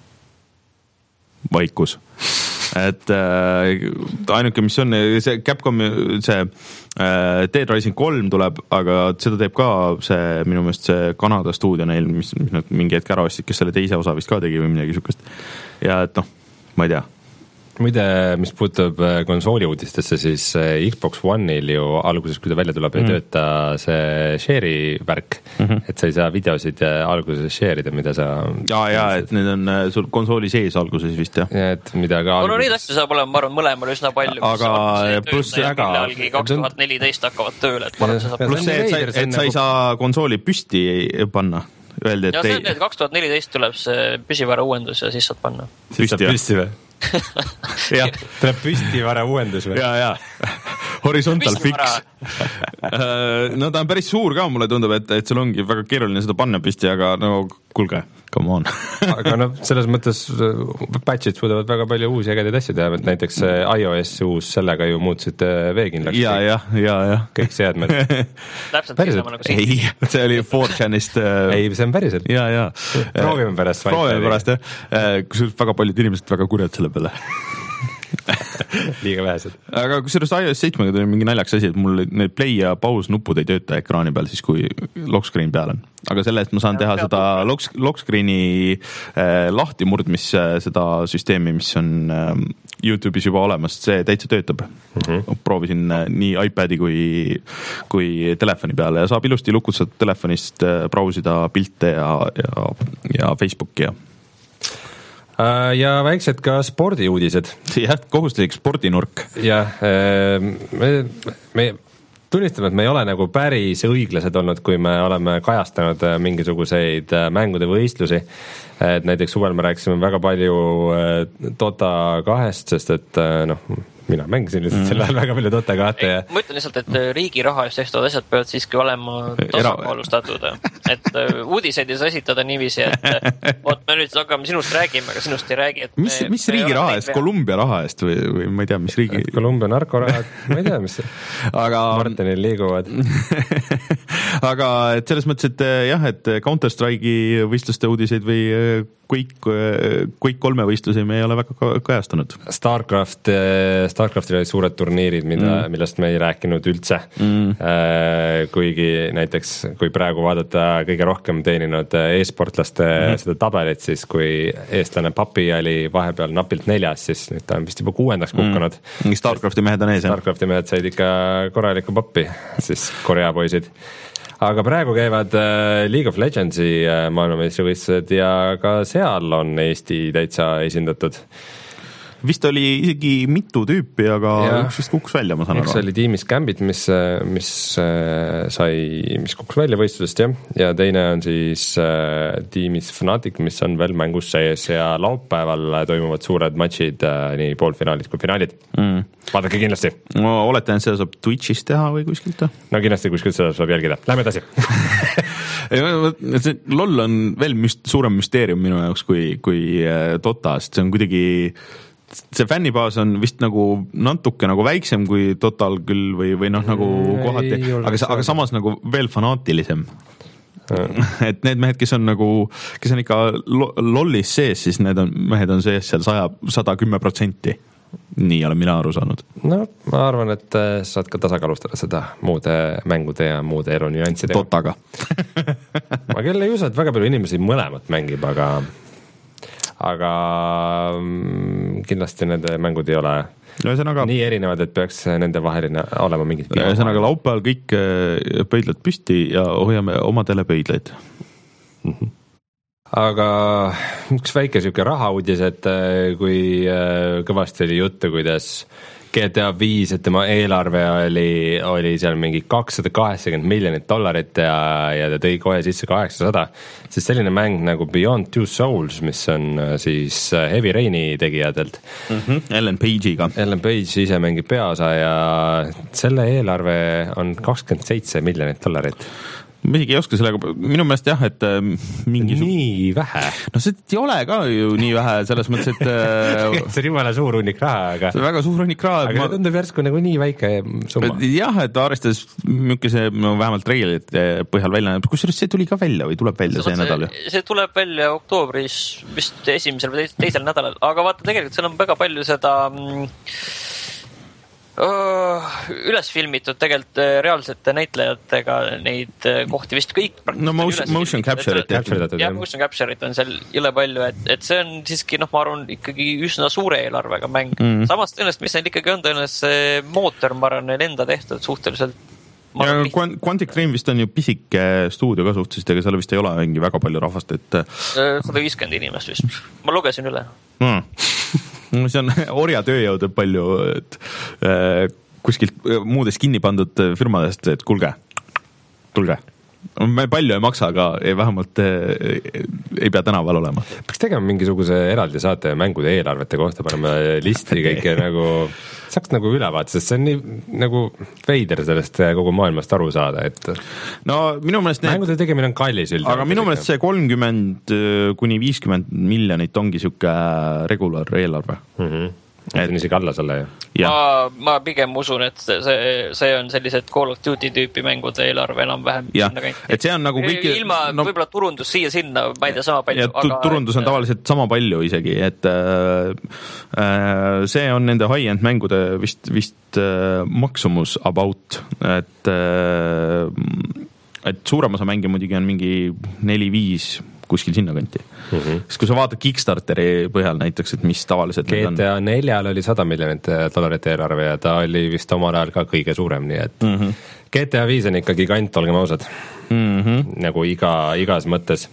Vaikus. Et äh, ainuke, mis on see Capcom, see äh, Dead Rising kolm tuleb, aga seda teeb ka see minu meelest see Kanada stuudio neil, mis, mis nad mingi hetk ära ostsid, kes selle teise osa vist ka tegi või midagi sükest. Ja et noh, ma ei tea. Muide, mis puutub konsooli uudistesse, siis Xbox One'il ju alguses, kui ta välja tuleb, ei mm. tööta see share'i värk, mm-hmm. et sa ei saa videosid alguses share'ida, mida sa... Ja, ja, et need on sul konsooli sees alguses vist, jah. Ja, et mida ka alguses... No neid asju saab olema, ma arvan, mõlemal üsna palju. Aga pluss väga... kaks tuhat neliteist hakkavad tööle, et ma arvan, saab... Pluss see, et, et, et sa ei saa konsooli püsti panna. Öeldi, et ja see on, et kaks tuhat neliteist tuleb see püsivara uuendus ja siis saad panna. Püsti, püsti või? ja, tuleb püstivara uuendus või? Ja, ja. Horizontal fix. No ta on päris suur ka, mulle tundub, et, et sul ongi väga keeruline seda panna püsti, aga no kulge, come on. aga no selles mõttes patchid suudavad väga palju uusi ägedaid asju teha, et näiteks iOS uus sellega ju muutsid veekindlaks. Ja, ja, ja, ja. Kõik seadmed. Täpselt päriselt? Nagu ei, see oli four chanist. ei, see on päriselt. Ja, ja. Proovime pärast. Proovime pärast, jah. Kus väga paljud inimesed väga kurjad selle peale. liiga vähesed. Aga kusjuures iOS seitsmega tuli mingi naljaks asi, et mul need play ja pause nupud ei tööta ekraani peal siis, kui lock screen peal on. Aga selle eest ma saan ja, teha seda lock, lock screeni eh, lahtimurdmis seda süsteemi, mis on eh, YouTube'is juba olemas, see täitsa töötab. Mm-hmm. Proovisin eh, nii iPadi kui, kui telefoni peale ja saab ilusti lukutsad telefonist eh, brausida pilte ja, ja, ja Facebooki ja ja väiksed ka spordiuudised. jah, kohustuslik spordinurk. jah, me, me tunnistame, et me ei ole nagu päris õiglased olnud, kui me oleme kajastanud mingisuguseid mängude võistlusi. Et näiteks suvel me rääkisime väga palju Dota kahest, sest et noh, mina mängisin lihtsalt mm. selle ajal väga palju Dota kahte ja... ma ütlen lihtsalt, et riigi raha eest tehtud asjad peavad siiski olema tasakaalustatud. Et uudiseid ei saa esitada niiviisi, et oot, me nüüd hakkame sinust räägime, aga sinust ei räägi. Et mis, mis riigi raha eest? Kolumbia raha eest või, või ma ei tea, mis riigi... Kolumbia narkorahad, ma ei tea, mis aga... Martinil liiguvad. aga et selles mõttes, et jah, et Counter-Strike'i võistluste uudiseid või kõik, kõik kolme võistlusi me ei ole väga kajastanud. Starcraft, Starcraftil olid suured turniirid, mida, mm. millest me ei rääkinud üldse. Mm. Kuigi näiteks, kui praegu vaadata kõige rohkem teeninud e-sportlaste mm. seda tabelit, siis kui eestlane Papi oli vahepeal napilt neljas, siis nüüd ta on vist juba kuuendaks kukkunud. Mm. Starcrafti mehed on ees, Starcrafti mehed said ikka korraliku pappi, siis Korea poisid. aga praegu käivad League of Legendsi maailmameistrivõistlused ja ka seal on Eesti täitsa esindatud. Vist oli isegi mitu tüüpi, aga ja. üks vist kukkus välja, ma saan aru. Üks oli tiimis Gambit, mis, mis sai, mis kukkus välja võistlusest, jah. Ja teine on siis äh, tiimis Fnatic, mis on veel mängus sees ja laupäeval toimuvad suured matšid, äh, nii poolfinaalid kui finaalid. Mm. Vaadake kindlasti. Ma oletan, et seda saab Twitch'is teha või kuskilt? No kindlasti kuskilt seda saab jälgida. Lähme edasi. see LOL on veel müst, suurem müsteerium minu jaoks kui, kui Dota, sest see on kuidagi see fännibaas on vist nagu natuke nagu väiksem kui Total küll või, või noh, nagu kohati, aga, aga samas nagu veel fanaatilisem. et need mehed, kes on nagu, kes on ikka LOLis sees, siis need on, mehed on sees seal saja, sada kümme protsenti. Nii olen mina aru saanud. No, ma arvan, et saad ka tasakaalustada seda muude mängude ja muude elu nüanssidega. Totaga. ma küll ei usu, et väga palju inimesi mõlemat mängib, aga aga kindlasti nende mängud ei ole Ühesõnaga, nii erinevad, et peaks nende vaheline olema mingid ühesõnaga laupäeval kõik pöidlad püsti ja hoiame oma telepöidlaid. Mm-hmm. Aga üks väike siuke rahauudis, et kui kõvasti oli juttu, kuidas G T A viis, et tema eelarve oli, oli seal mingi kakssada kaheksakümmend miljonit dollarit ja, ja ta tõi kohe sisse kaheksasada, siis selline mäng nagu Beyond Two Souls, mis on siis Heavy Raini tegijatelt. Mm-hmm. Ellen Page'iga. Ellen Page ise mängib peaosa ja selle eelarve on kakskümmend seitse miljonit dollarit. Ma isegi ei oska sellega, minu meelest jah, et mingi nii vähe. No see ei ole ka ju nii vähe, selles mõttes, et see on jumala suur hunnik raha, aga see on väga suur hunnik raha. Aga ma... tundub järsku nagu nii väike summa. Jah, et arvestades mükese, no vähemalt treilerite põhjal välja, kusjuures see tuli ka välja või tuleb välja see, see nädal? See tuleb välja oktoobris, vist esimesel või teisel nädalal, aga vaata, tegelikult seal on väga palju seda Uh, üles filmitud tegelikult reaalsete näitlejatega neid kohti vist kõik no motion, motion capture'it ja motion capture'it on seal jõle palju, et, et see on siiski, noh, ma arvan, ikkagi üsna suure eelarvega mäng. Mm. Samas tõenäoliselt, mis neil ikkagi on tõenäoliselt see mootor, ma arvan, neil enda tehtud suhteliselt ja Quantic Dream vist on ju pisike stuudio ka suhteliselt, ega seal vist ei ole mingi väga palju rahvast, et sada viiskümmend inimest vist, ma lugesin üle mm. see on orja tööjõud palju, et äh, kuskilt muudest kinni pandud firmadest, et kulge, tulge. Me palju ei maksa, aga ei, vähemalt ei, ei pea tänaval olema. Peaks tegema mingisuguse eraldi saate mängude eelarvete kohta, paneme listi kõike nagu, saaks nagu ülevaat, sest see on nii nagu veider sellest kogu maailmast aru saada, et no minu meelest need... mängude tegemine on kallis üldse. Aga minu meelest see kolmkümmend kuni viiskümmend miljonit ongi siuke regular eelarve. Mhm. Et on isegi alla selle ju. Ma, ma pigem usun, et see, see on sellised Call of Duty tüüpi mängude eelarve enam-vähem. Et see on nagu kõiki... Ilma no, võib-olla turundus siia-sinna, ma ei tea, sama palju. Aga, turundus on et, tavaliselt sama palju isegi, et äh, see on nende high-end mängude vist, vist äh, maksumus about, et äh, et suurem osa mänge muidugi on mingi neli-viis kuskil sinna kanti. Mm-hmm. Sest kui sa vaatad Kickstarteri põhjal näiteks, et mis tavaliselt G T A neljal oli sada miljonit dollarit eelarve ja ta oli vist omal ajal ka kõige suurem, nii et mm-hmm. G T A viis on ikka gigant, olgem ausad. Mm-hmm. Nagu iga, igas mõttes.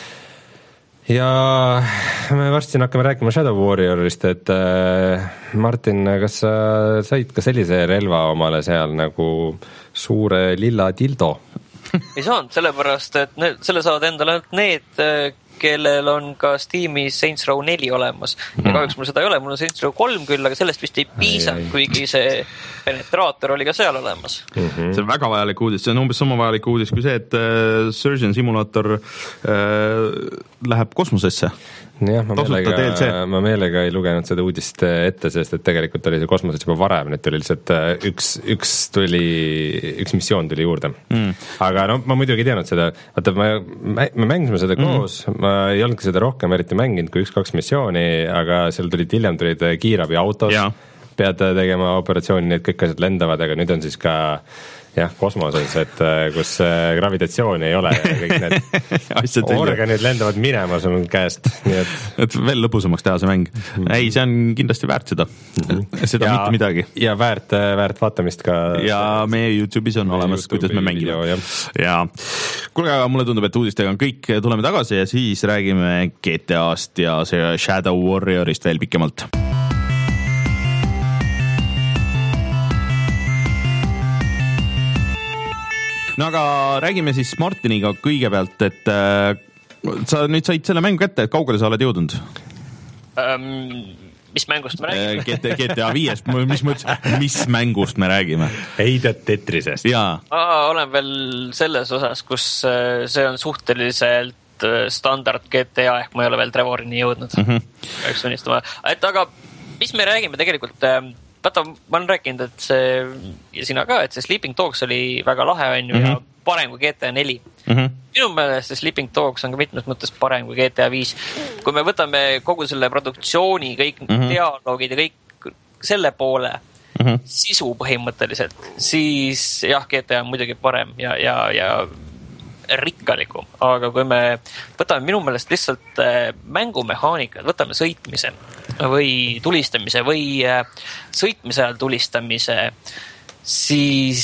Ja me varsti hakkame rääkima Shadow Warriorist, et äh, Martin, kas sa said ka sellise relva omale seal nagu suure lilla dildo? Ei saanud, sellepärast, et need, selle saavad endale need, kellel on ka Steamis Saints Row neli olemas. Ja kahjuks mul seda ei ole, mul on Saints Row kolm küll, aga sellest vist ei piisanud, kuigi see penetraator oli ka seal olemas. Mm-hmm. See on väga vajalik uudis, see on umbes sama vajalik uudis kui see, et äh, Surgeon Simulator äh, läheb kosmosesse. Jah, ma meelega, ma meelega ei lugenud seda uudist ette, sest et tegelikult oli see kosmoses juba varem, nüüd tuli lihtsalt üks, üks tuli, üks missioon tuli juurde. Mm. Aga no ma muidugi ei teadnud seda, vaata, me, me mängisime seda koos, mm. ma ei olnudki seda rohkem eriti mänginud kui üks-kaks missiooni, aga seal tulid hiljem tulid kiirabi autos, ja. Pead tegema operatsiooni, need kõik asjad lendavad, aga nüüd on siis ka jah, kosmoses, et kus gravitatsiooni ei ole ja kõik need organid lendavad minema sul käest, nii et et veel lõbusamaks teha see mäng. Mm-hmm. Ei, see on kindlasti väärt seda. Mm-hmm. Seda ja, mitte midagi. Ja väärt, väärt vaatamist ka. Ja meie YouTube'is on meie olemas, YouTube kuidas me mängime. Video, ja kuulge, aga mulle tundub, et uudistega on kõik, tuleme tagasi ja siis räägime G T A-st ja see Shadow Warriorist veel pikemalt. No aga räägime siis Martiniga kõigepealt, et äh, sa nüüd said selle mängu kätte, et kaugele sa oled jõudnud? Um, mis mängust me räägime? G T A viiest, mis mõttes, mis mängust me räägime? Ei tead Tetrisest. Aa, olen veel selles osas, kus see on suhteliselt standard G T A, ehk ma ei ole veel Trevorini jõudnud. Mm-hmm. Et aga mis me räägime tegelikult... Vaata, ma olen rääkinud, et see, ja sina ka, et see Sleeping Dogs oli väga lahe on ju mm-hmm. ja parem kui G T A neli. Mm-hmm. Minu meelest see Sleeping Dogs on ka mitmes mõttes parem kui G T A viis. Kui me võtame kogu selle produktsiooni, kõik mm-hmm. dialoogid ja kõik selle poole mm-hmm. sisu põhimõtteliselt, siis jah, G T A on muidugi parem ja, ja, ja rikkalikum, aga kui me võtame minu meelest lihtsalt mängumehaanikad, võtame sõitmise või tulistamise või sõitmise ajal tulistamise, siis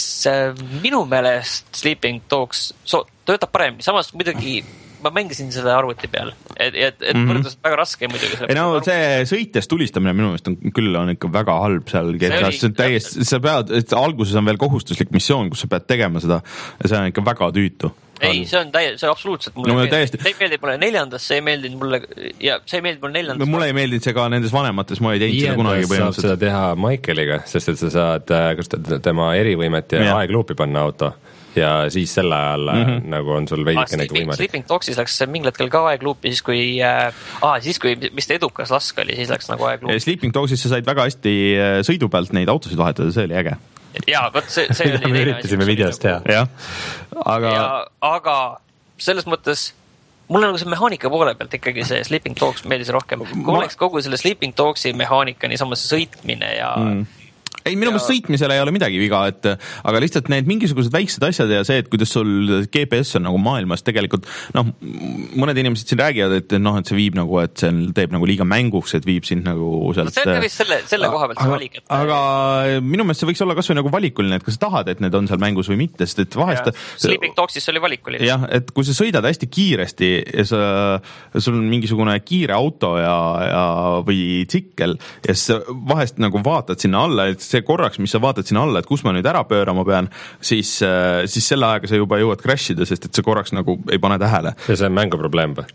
minu meelest Sleeping Dogs so, töötab paremini, samas muidugi ma mängisin seda arvuti peal, et, et, et mm-hmm. võrdus väga raske muidugi. Ei no see sõites tulistamine minu meelest on küll on ikka väga halb seal G T A-s, see on täiesti, sa pead, et alguses on veel kohustuslik missioon, kus sa pead tegema seda ja see on ikka väga tüütu. Ei, see on täie, see on absoluutselt mulle no, meeldib. See ei meeldib mulle neljandas, see ei meeldinud mulle ja see ei meeldib mulle neljandas. Mulle ei meeldinud see ka nendes vanemates, ma ei teinud seda kunagi põhimõtteliselt. Saab seda teha Michaeliga, sest et sa saad kus tema erivõimet ja, ja. aegluupi panna auto ja siis selle ajal mm-hmm. nagu on sul veidikene ah, võimalik. Sleeping Dogsis läks mingil hetkel ka aegluupi, siis kui äh, ah, siis kui vist edukas lask oli, siis läks nagu aegluupi. Sleeping Dogsis sa said väga hästi sõidu pealt neid autosid vahetada, see oli äge. Jaa, võt see, see oli me üritasime videost teha. Ja. Aga... Ja, aga selles mõttes mulle nagu see mehaanika poole pealt ikkagi see Sleeping Dogs meeldis rohkem. Kui ma... oleks kogu selle Sleeping Dogsi mehaanika, niisama see sõitmine ja... Mm. Ei, minu meelest sõitmisel ei ole midagi viga, et aga lihtsalt need mingisugused väiksed asjad ja see, et kuidas sul G P S on nagu maailmas tegelikult, noh, mõned inimesed siin räägivad, et noh, et see viib nagu, et see teeb nagu liiga mänguks, et viib sind nagu sealt... No see on vist selle, selle koha pealt see valik, et... Aga minu meelest see võiks olla kas või nagu valikuline, et kas sa tahad, et need on seal mängus või mitte, sest et vahest... Ja, Sleeping Dogsis oli valikuline. Jah, et kui sa sõidad hästi kiiresti ja sa, sul on mingisugune kiire auto ja, ja, või tsikkel ja sa vahest nagu vaatad sinna alla, et see korraks, mis sa vaatad sinna alla, et kus ma nüüd ära pöörama pean, siis, siis selle aega sa juba jõuad crashida, sest et see korraks nagu ei pane tähele. Ja see on mängu probleem või?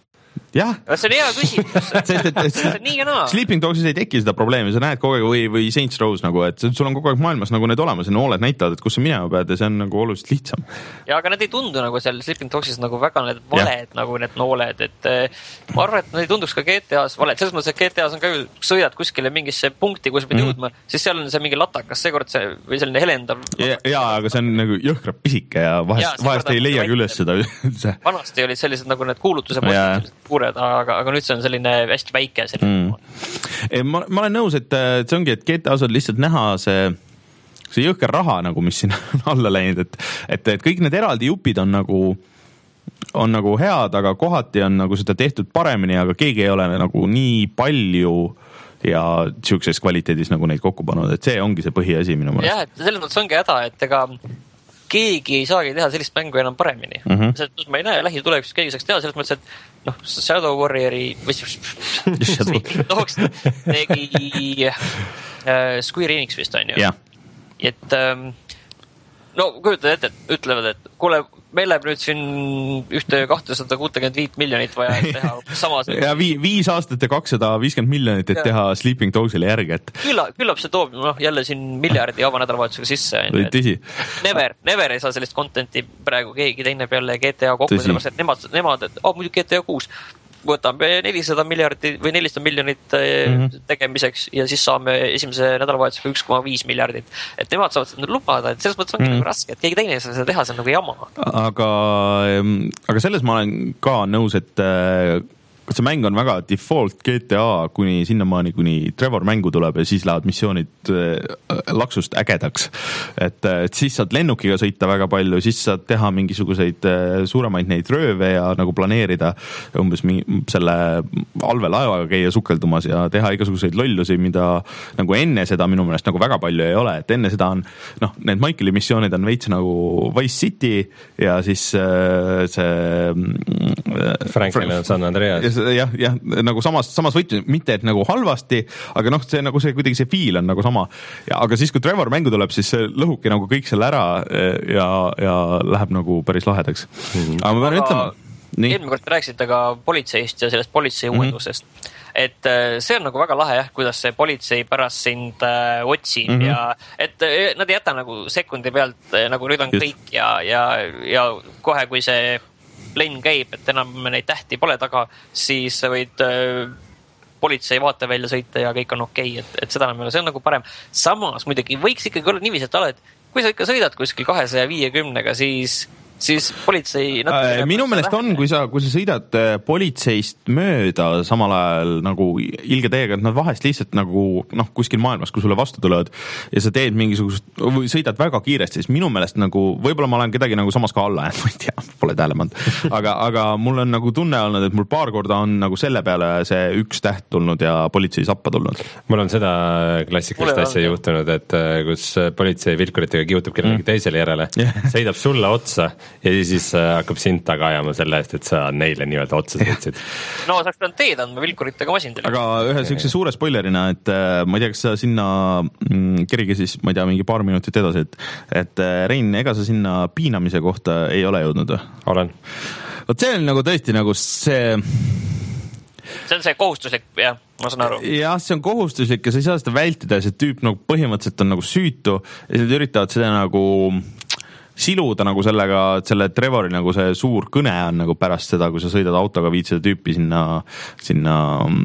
Jah. See on hea küsimus. Sest, et, et, et nii ja naa. Sleeping Dogsis ei teki seda probleemi, sa näed kogu aeg või, või Saints Row's nagu, et sul on kogu aeg maailmas nagu need olemas ja nooled näitavad, et kus sa minema pead ja see on nagu oluliselt lihtsam. Ja aga need ei tundu nagu seal Sleeping Dogsis nagu väga need valed, ja. Nagu need nooled, et ma arvan, et need ei tunduks ka G T A-s valed. Selles mõttes, et G T A-s on ka ju, sõidad kuskile mingisse punkti, kus sa pead mm. jõudma, siis seal on see mingi latakas, seekord see või selline helendav. Ja, ja, aga see on nagu jõhkrab pisike ja vahest, ja, vahest ei leiagi üles seda. Vanasti olid sellised nagu need kuulutuse puured, aga, aga nüüd see on selline hästi väike selline. Mm. Ma, ma olen nõus, et see ongi, et G T A-s on lihtsalt näha see, see jõhker raha, nagu, mis siin alla läinud, et, et, et kõik need eraldi jupid on nagu, on nagu head, aga kohati on nagu seda tehtud paremini, aga keegi ei ole nagu nii palju ja siukses kvaliteedis nagu neid kokku pannud, et see ongi see põhiasi minu mõelest. Jah, et selles mõttes ongi häda, et ega keegi ei saagi teha sellist mängu enam paremini. Mm-hmm. Selles, ma ei näe lähitulevikus keegi saaks teha, selles mõttes, et noh, Shadow Warriori või Dogs tegi äh, Square Enix vist on ju. Yeah. Et ähm, no kujutad ette, et ütlevad, et kuule, meil läheb nüüd siin ühte kahtesada kuutekümmet viis miljonit vaja teha samas. Ja vii, viis aastat ja kakssada viiskümmend miljonit, et ja. Teha Sleeping Dogsile järgi, et... Küllap, küllap see toob noh, jälle siin miljardi avanädalavahetusega sisse. Tõsi. Never, never ei saa sellist contenti praegu keegi teine peale G T A kokku, sellepärast, et nemad, nemad et oh, muidu G T A kuus võtame nelisada miljardi või nelisada miljonit mm-hmm. tegemiseks ja siis saame esimese nädalavahetusega üks koma viis miljardit. Et nemad saavad seda lubada, et selles mõttes ongi mm-hmm. nagu raske, et keegi teine ei saa seda teha, see on nagu jama. Aga, aga selles ma olen ka nõus, et see mäng on väga default G T A kuni sinnamaani, kuni Trevor mängu tuleb ja siis lähevad missioonid laksust ägedaks. Et, et siis saad lennukiga sõita väga palju, siis saad teha mingisuguseid suuremaid neid rööve ja nagu planeerida umbes selle allveelaevaga käia sukeldumas ja teha igasuguseid lollusi, mida nagu enne seda minu meelest nagu väga palju ei ole, et enne seda on, noh, need Michaeli missioonid on veits nagu Vice City ja siis äh, see Franklin on San Andreas. jah, jah, nagu samas, samas võitu, mitte et nagu halvasti, aga noh, see nagu see kuidagi see feel on nagu sama. Ja, aga siis, kui Trevor mängu tuleb, siis see lõhuki nagu kõik selle ära ja, ja läheb nagu päris lahedaks. Mm-hmm. Aga ma pean ütlema... Eelmine kord rääkisite ka politseist ja sellest politsei mm-hmm. uuendusest. Et see on nagu väga lahe jah, kuidas see politsei pärast sind äh, otsib mm-hmm. ja et nad ei jäta nagu sekundi pealt nagu nüüd on Just. kõik ja, ja, ja kohe, kui see lenn käib, et enam neid tähti pole taga, siis võid äh, politsei vaate välja sõita ja kõik on okei, okay, et, et seda enam ei ole, see on nagu parem. Samas muidugi võiks ikkagi olla niiviisi, et oled, kui sa ikka sõidad kuskil kahesaja viiekümnega, siis siis politsei... Äh, minu meelest on, kui sa, kui sa sõidad politseist mööda samal ajal nagu ilge teega, et nad vahest lihtsalt nagu noh, kuskil maailmas, kui sulle vastu tulevad ja sa teed mingisugust, või sõidad väga kiiresti, siis minu meelest nagu, võib-olla ma olen kedagi nagu samas ka alla, ma ei tea, pole tähelepanud, aga, aga mul on nagu tunne olnud, et mul paar korda on nagu selle peale see üks täht tulnud ja politsei sappa tulnud. Mul on seda klassikalist asja juhtunud, et kus politsei vilkuritega kiutab kellelegi mm. teisele järele, yeah. sõidab sulle otsa ja siis hakkab sind taga ajama selle eest, et sa neile nii-öelda otsa sõitsid. No saaks pean teed andma vilkuritega masindele. Aga ühe sükse suure spoilerina, et ma ei tea, kas sa sinna kerige siis, ma ei tea, mingi paar minutit edasi, et, et Rein, ega sa sinna piinamise kohta ei ole jõudnud? Olen. Vot see on nagu tõesti nagu see... See on see kohustuslik, jah, ma saan aru. Jah, see on kohustuslik ja sa ei saa seda vältida ja see tüüp nagu põhimõtteliselt on nagu süütu ja nad üritavad seda nagu... siluda nagu sellega, et selle Trevori nagu see suur kõne on nagu pärast seda, kui sa sõidad autoga, viid seda tüüpi sinna, sinna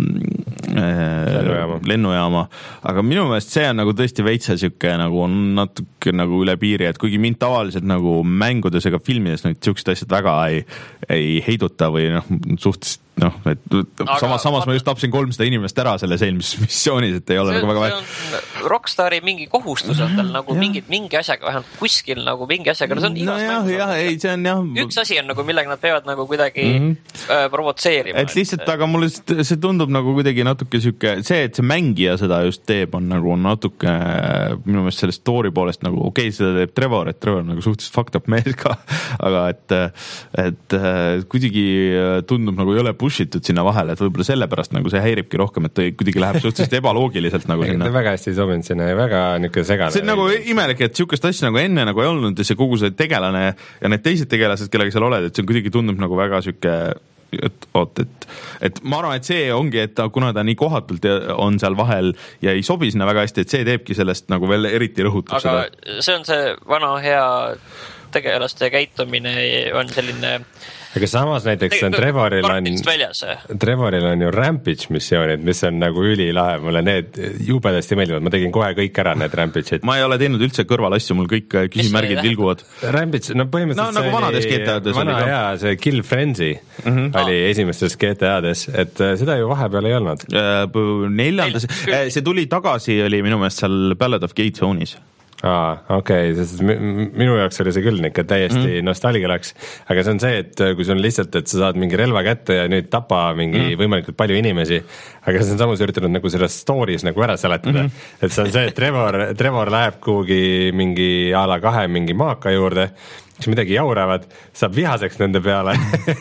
äh, lennujaama. lennujaama. Aga minu meelest see on nagu tõesti veitsa siuke nagu on natuke nagu üle piiri, et kuigi mind tavaliselt nagu mängudes ega filmides nüüd siuksed asjad väga ei, ei heiduta või noh, suhteliselt noh, et aga, samas, samas ma just tapsin kolmsada inimest ära selles eelmises missioonis, et ei ole see, nagu väga vähe. Rockstari mingi kohustus on tal nagu mingi, mingi asjaga, vähemalt kuskil nagu mingi asjaga, no see on igas no jah, jah, ei, see on jah. Üks asi on nagu, millega nad peavad nagu kuidagi mm-hmm. äh, provotseerima. Et lihtsalt, et... aga mulle see tundub nagu kuidagi natuke süke, see, et see mängija seda just teeb, on nagu natuke minu meelest sellest story poolest nagu okei, okay, seda teeb Trevor, et Trevor nagu suhteliselt fucked up mees ka, aga et, et kuidagi tundub nagu ei ole pushitud sinna vahele, et võib-olla sellepärast nagu see häiribki rohkem, et kuidagi läheb suhteliselt ebaloogiliselt nagu sinna. Väga hästi ei sobinud sinna ja väga niisugune segane. See on nagu imelik, et siukest asja nagu enne nagu ei olnud ja see kogu see tegelane ja need teised tegelased, kellega seal oled, et see on kuidagi tundub nagu väga süke, et, oot, et, et ma arvan, et see ongi, et ta, kuna ta nii kohatult on seal vahel ja ei sobi sinna väga hästi, et see teebki sellest nagu veel eriti rõhutab aga seda. See on see vana hea tegelaste käitumine on selline aga samas näiteks on Trevoril on Trevoril on ju Rampage missioonid, mis on nagu ülilahe, mulle need jubedasti meeldivad, ma tegin kohe kõik ära need Rampage'id. Ma ei ole teinud üldse kõrvalasju, mul kõik küsimärgid vilguvad. Rampage, no põhimõtteliselt no, nagu vanades G T A-des vana hea, see Kill Frenzy mm-hmm. oli ah. esimestes G T A-des, et seda ju vahepeal ei olnud. Neljandas, see tuli tagasi, oli minu meelest seal Ballad of Gay Zone'is. Aa, okei, okay. Minu jaoks oli see küll ikka täiesti mm. nostalgia läks, aga see on see, et kui see on lihtsalt, et sa saad mingi relva kätte ja nüüd tapa mingi mm. võimalikult palju inimesi, aga see on samas üritanud nagu selles stories nagu ära seletada, mm. et see on see, et Trevor, Trevor läheb kuhugi mingi a la kahe mingi maaka juurde, kes midagi jauravad, saab vihaseks nende peale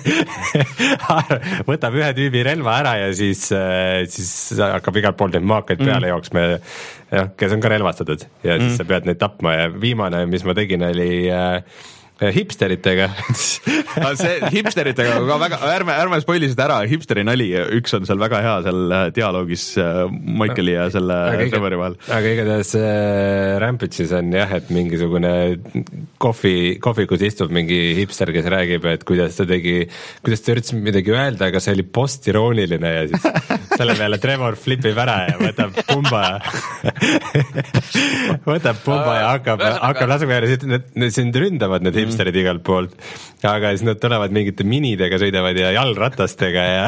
võtab ühe tüübi relva ära ja siis, siis hakkab igalt poolt neid maakaid peale mm. jooksma ja, jah, kes on ka relvastatud ja mm. siis sa pead neid tapma ja viimane, mis ma tegin, oli äh, hipsteritega see hipsteritega ka väga, ärme, ärme spoili seda ära, hipsteri nali, üks on seal väga hea seal dialoogis Michaeli ja selle Trevori vahel. Aga igatahes äh, Rampage'is on jah, et mingisugune kohvi, kohvikus istub mingi hipster, kes räägib, et kuidas ta tegi, kuidas ta üritas midagi öelda, aga see oli postirooniline ja siis selle peale Trevor flipib ära ja võtab pumba võtab pumba ja hakkab, hakkab lasuma ja sind ründavad need hipsterid hipsterid mm. igalt poolt, aga siis nad tulevad mingite minidega, sõidavad ja jalratastega ja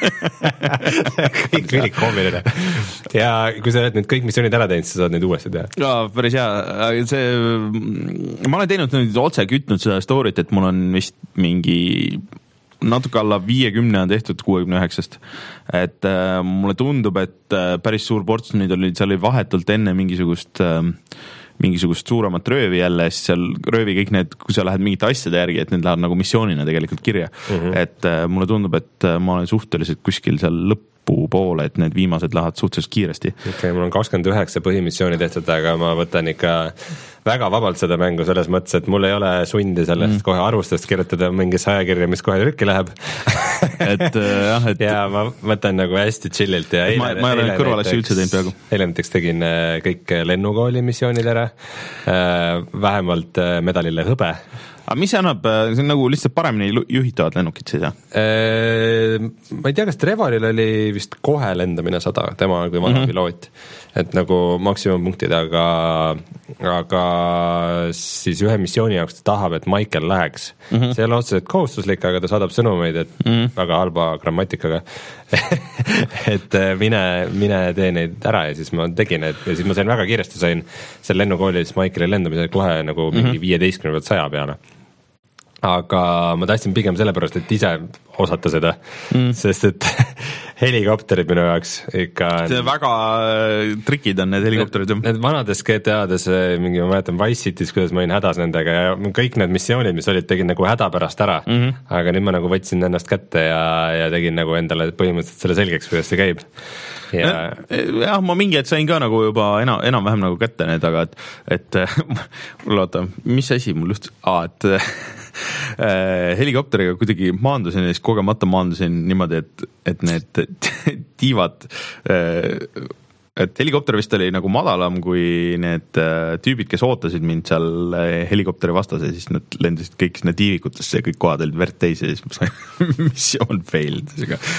kõik kõik koomiline. Ja kui sa oled nüüd kõik missioonid ära teinud, sa saad neid uuesti teha. Ja, päris hea, see, ma olen teinud nüüd otse kütnud seda story't, et mul on vist mingi natuke alla viiekümne on tehtud kuuekümne üheksast. Et äh, mulle tundub, et äh, päris suur ports nüüd oli, seal oli vahetult enne mingisugust äh, mingisugust suuremat röövi jälle, siis seal röövi kõik need, kui sa lähed mingite asjade järgi, et need lähevad nagu missioonina tegelikult kirja. Mm-hmm. Et äh, mulle tundub, et äh, ma olen suhteliselt kuskil seal lõppu poole, et need viimased lähevad suhteliselt kiiresti. Okei, okay, mul on kakskümmend üheksa põhimissiooni tehtud, aga ma võtan ikka väga vabalt seda mängu selles mõttes, et mul ei ole sundi sellest mm. kohe arvustust kirjutada mingis ajakirja, mis kohe trükki läheb. et jah, et ja ma võtan nagu hästi chillilt ja ma, eile, ma ei ole kõrvalassi üldse teinud peaaegu. Eile näiteks tegin kõik lennukooli missioonid ära, vähemalt medalile hõbe. Aga mis see annab, see on nagu lihtsalt paremini juhitavad lennukid siis, jah? Ma ei tea, kas Trevoril oli vist kohe lendamine sada, tema kui vana mm-hmm. piloot, et nagu maksimumpunktid, aga, aga siis ühe missiooni jaoks ta tahab, et Michael läheks. Mm-hmm. See ei ole otseselt kohustuslik, aga ta saadab sõnumeid, et mm-hmm. väga halba grammatikaga et mine, mine tee neid ära ja siis ma tegin, et ja siis ma sain väga kiiresti, sain seal lennukoolis Michaeli lendamise kohe nagu mingi mm-hmm. viieteistkümne pealt saja peale. Aga ma tahtsin pigem sellepärast, et ise osata seda, mm. sest et helikopterid minu jaoks ikka see väga trikid on need helikopterid. Need, need vanades G T A-des, mingi ma mäletan Vice City's, kuidas ma olin hädas nendega ja kõik need missioonid, mis olid, tegin nagu häda pärast ära, mm-hmm. aga nüüd ma nagu võtsin ennast kätte ja, ja tegin nagu endale põhimõtteliselt selle selgeks, kuidas see käib. Ja... jah, ma mingi hetk sain ka nagu juba enam, enam-vähem nagu kätte need, aga et, et mul oota, mis asi mul just, aa, et helikopteriga kuidagi maandusin ja siis kogemata maandusin niimoodi, et, et need tiivad, et helikopter vist oli nagu madalam kui need tüübid, kes ootasid mind seal helikopteri vastas ja siis nad lendasid kõik sinna tiivikutesse ja kõik kohad olid verd täis ja siis ma sain missioon failed.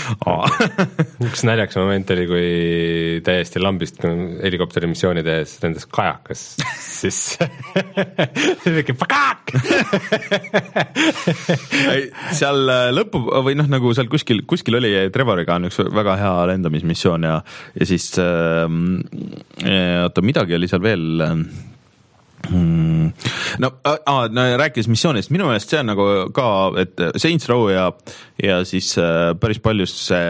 Üks naljakas moment oli, kui täiesti lambist helikopteri missiooni tehes lendas kajakas, siis mingi pakak! seal lõppu või noh, nagu seal kuskil, kuskil oli Trevoriga on üks väga hea lendamismissioon ja, ja siis oota, midagi oli seal veel hmm. no, a, no rääkides missioonist, minu meelest see on nagu ka, et Saints Row ja, ja siis äh, päris paljus see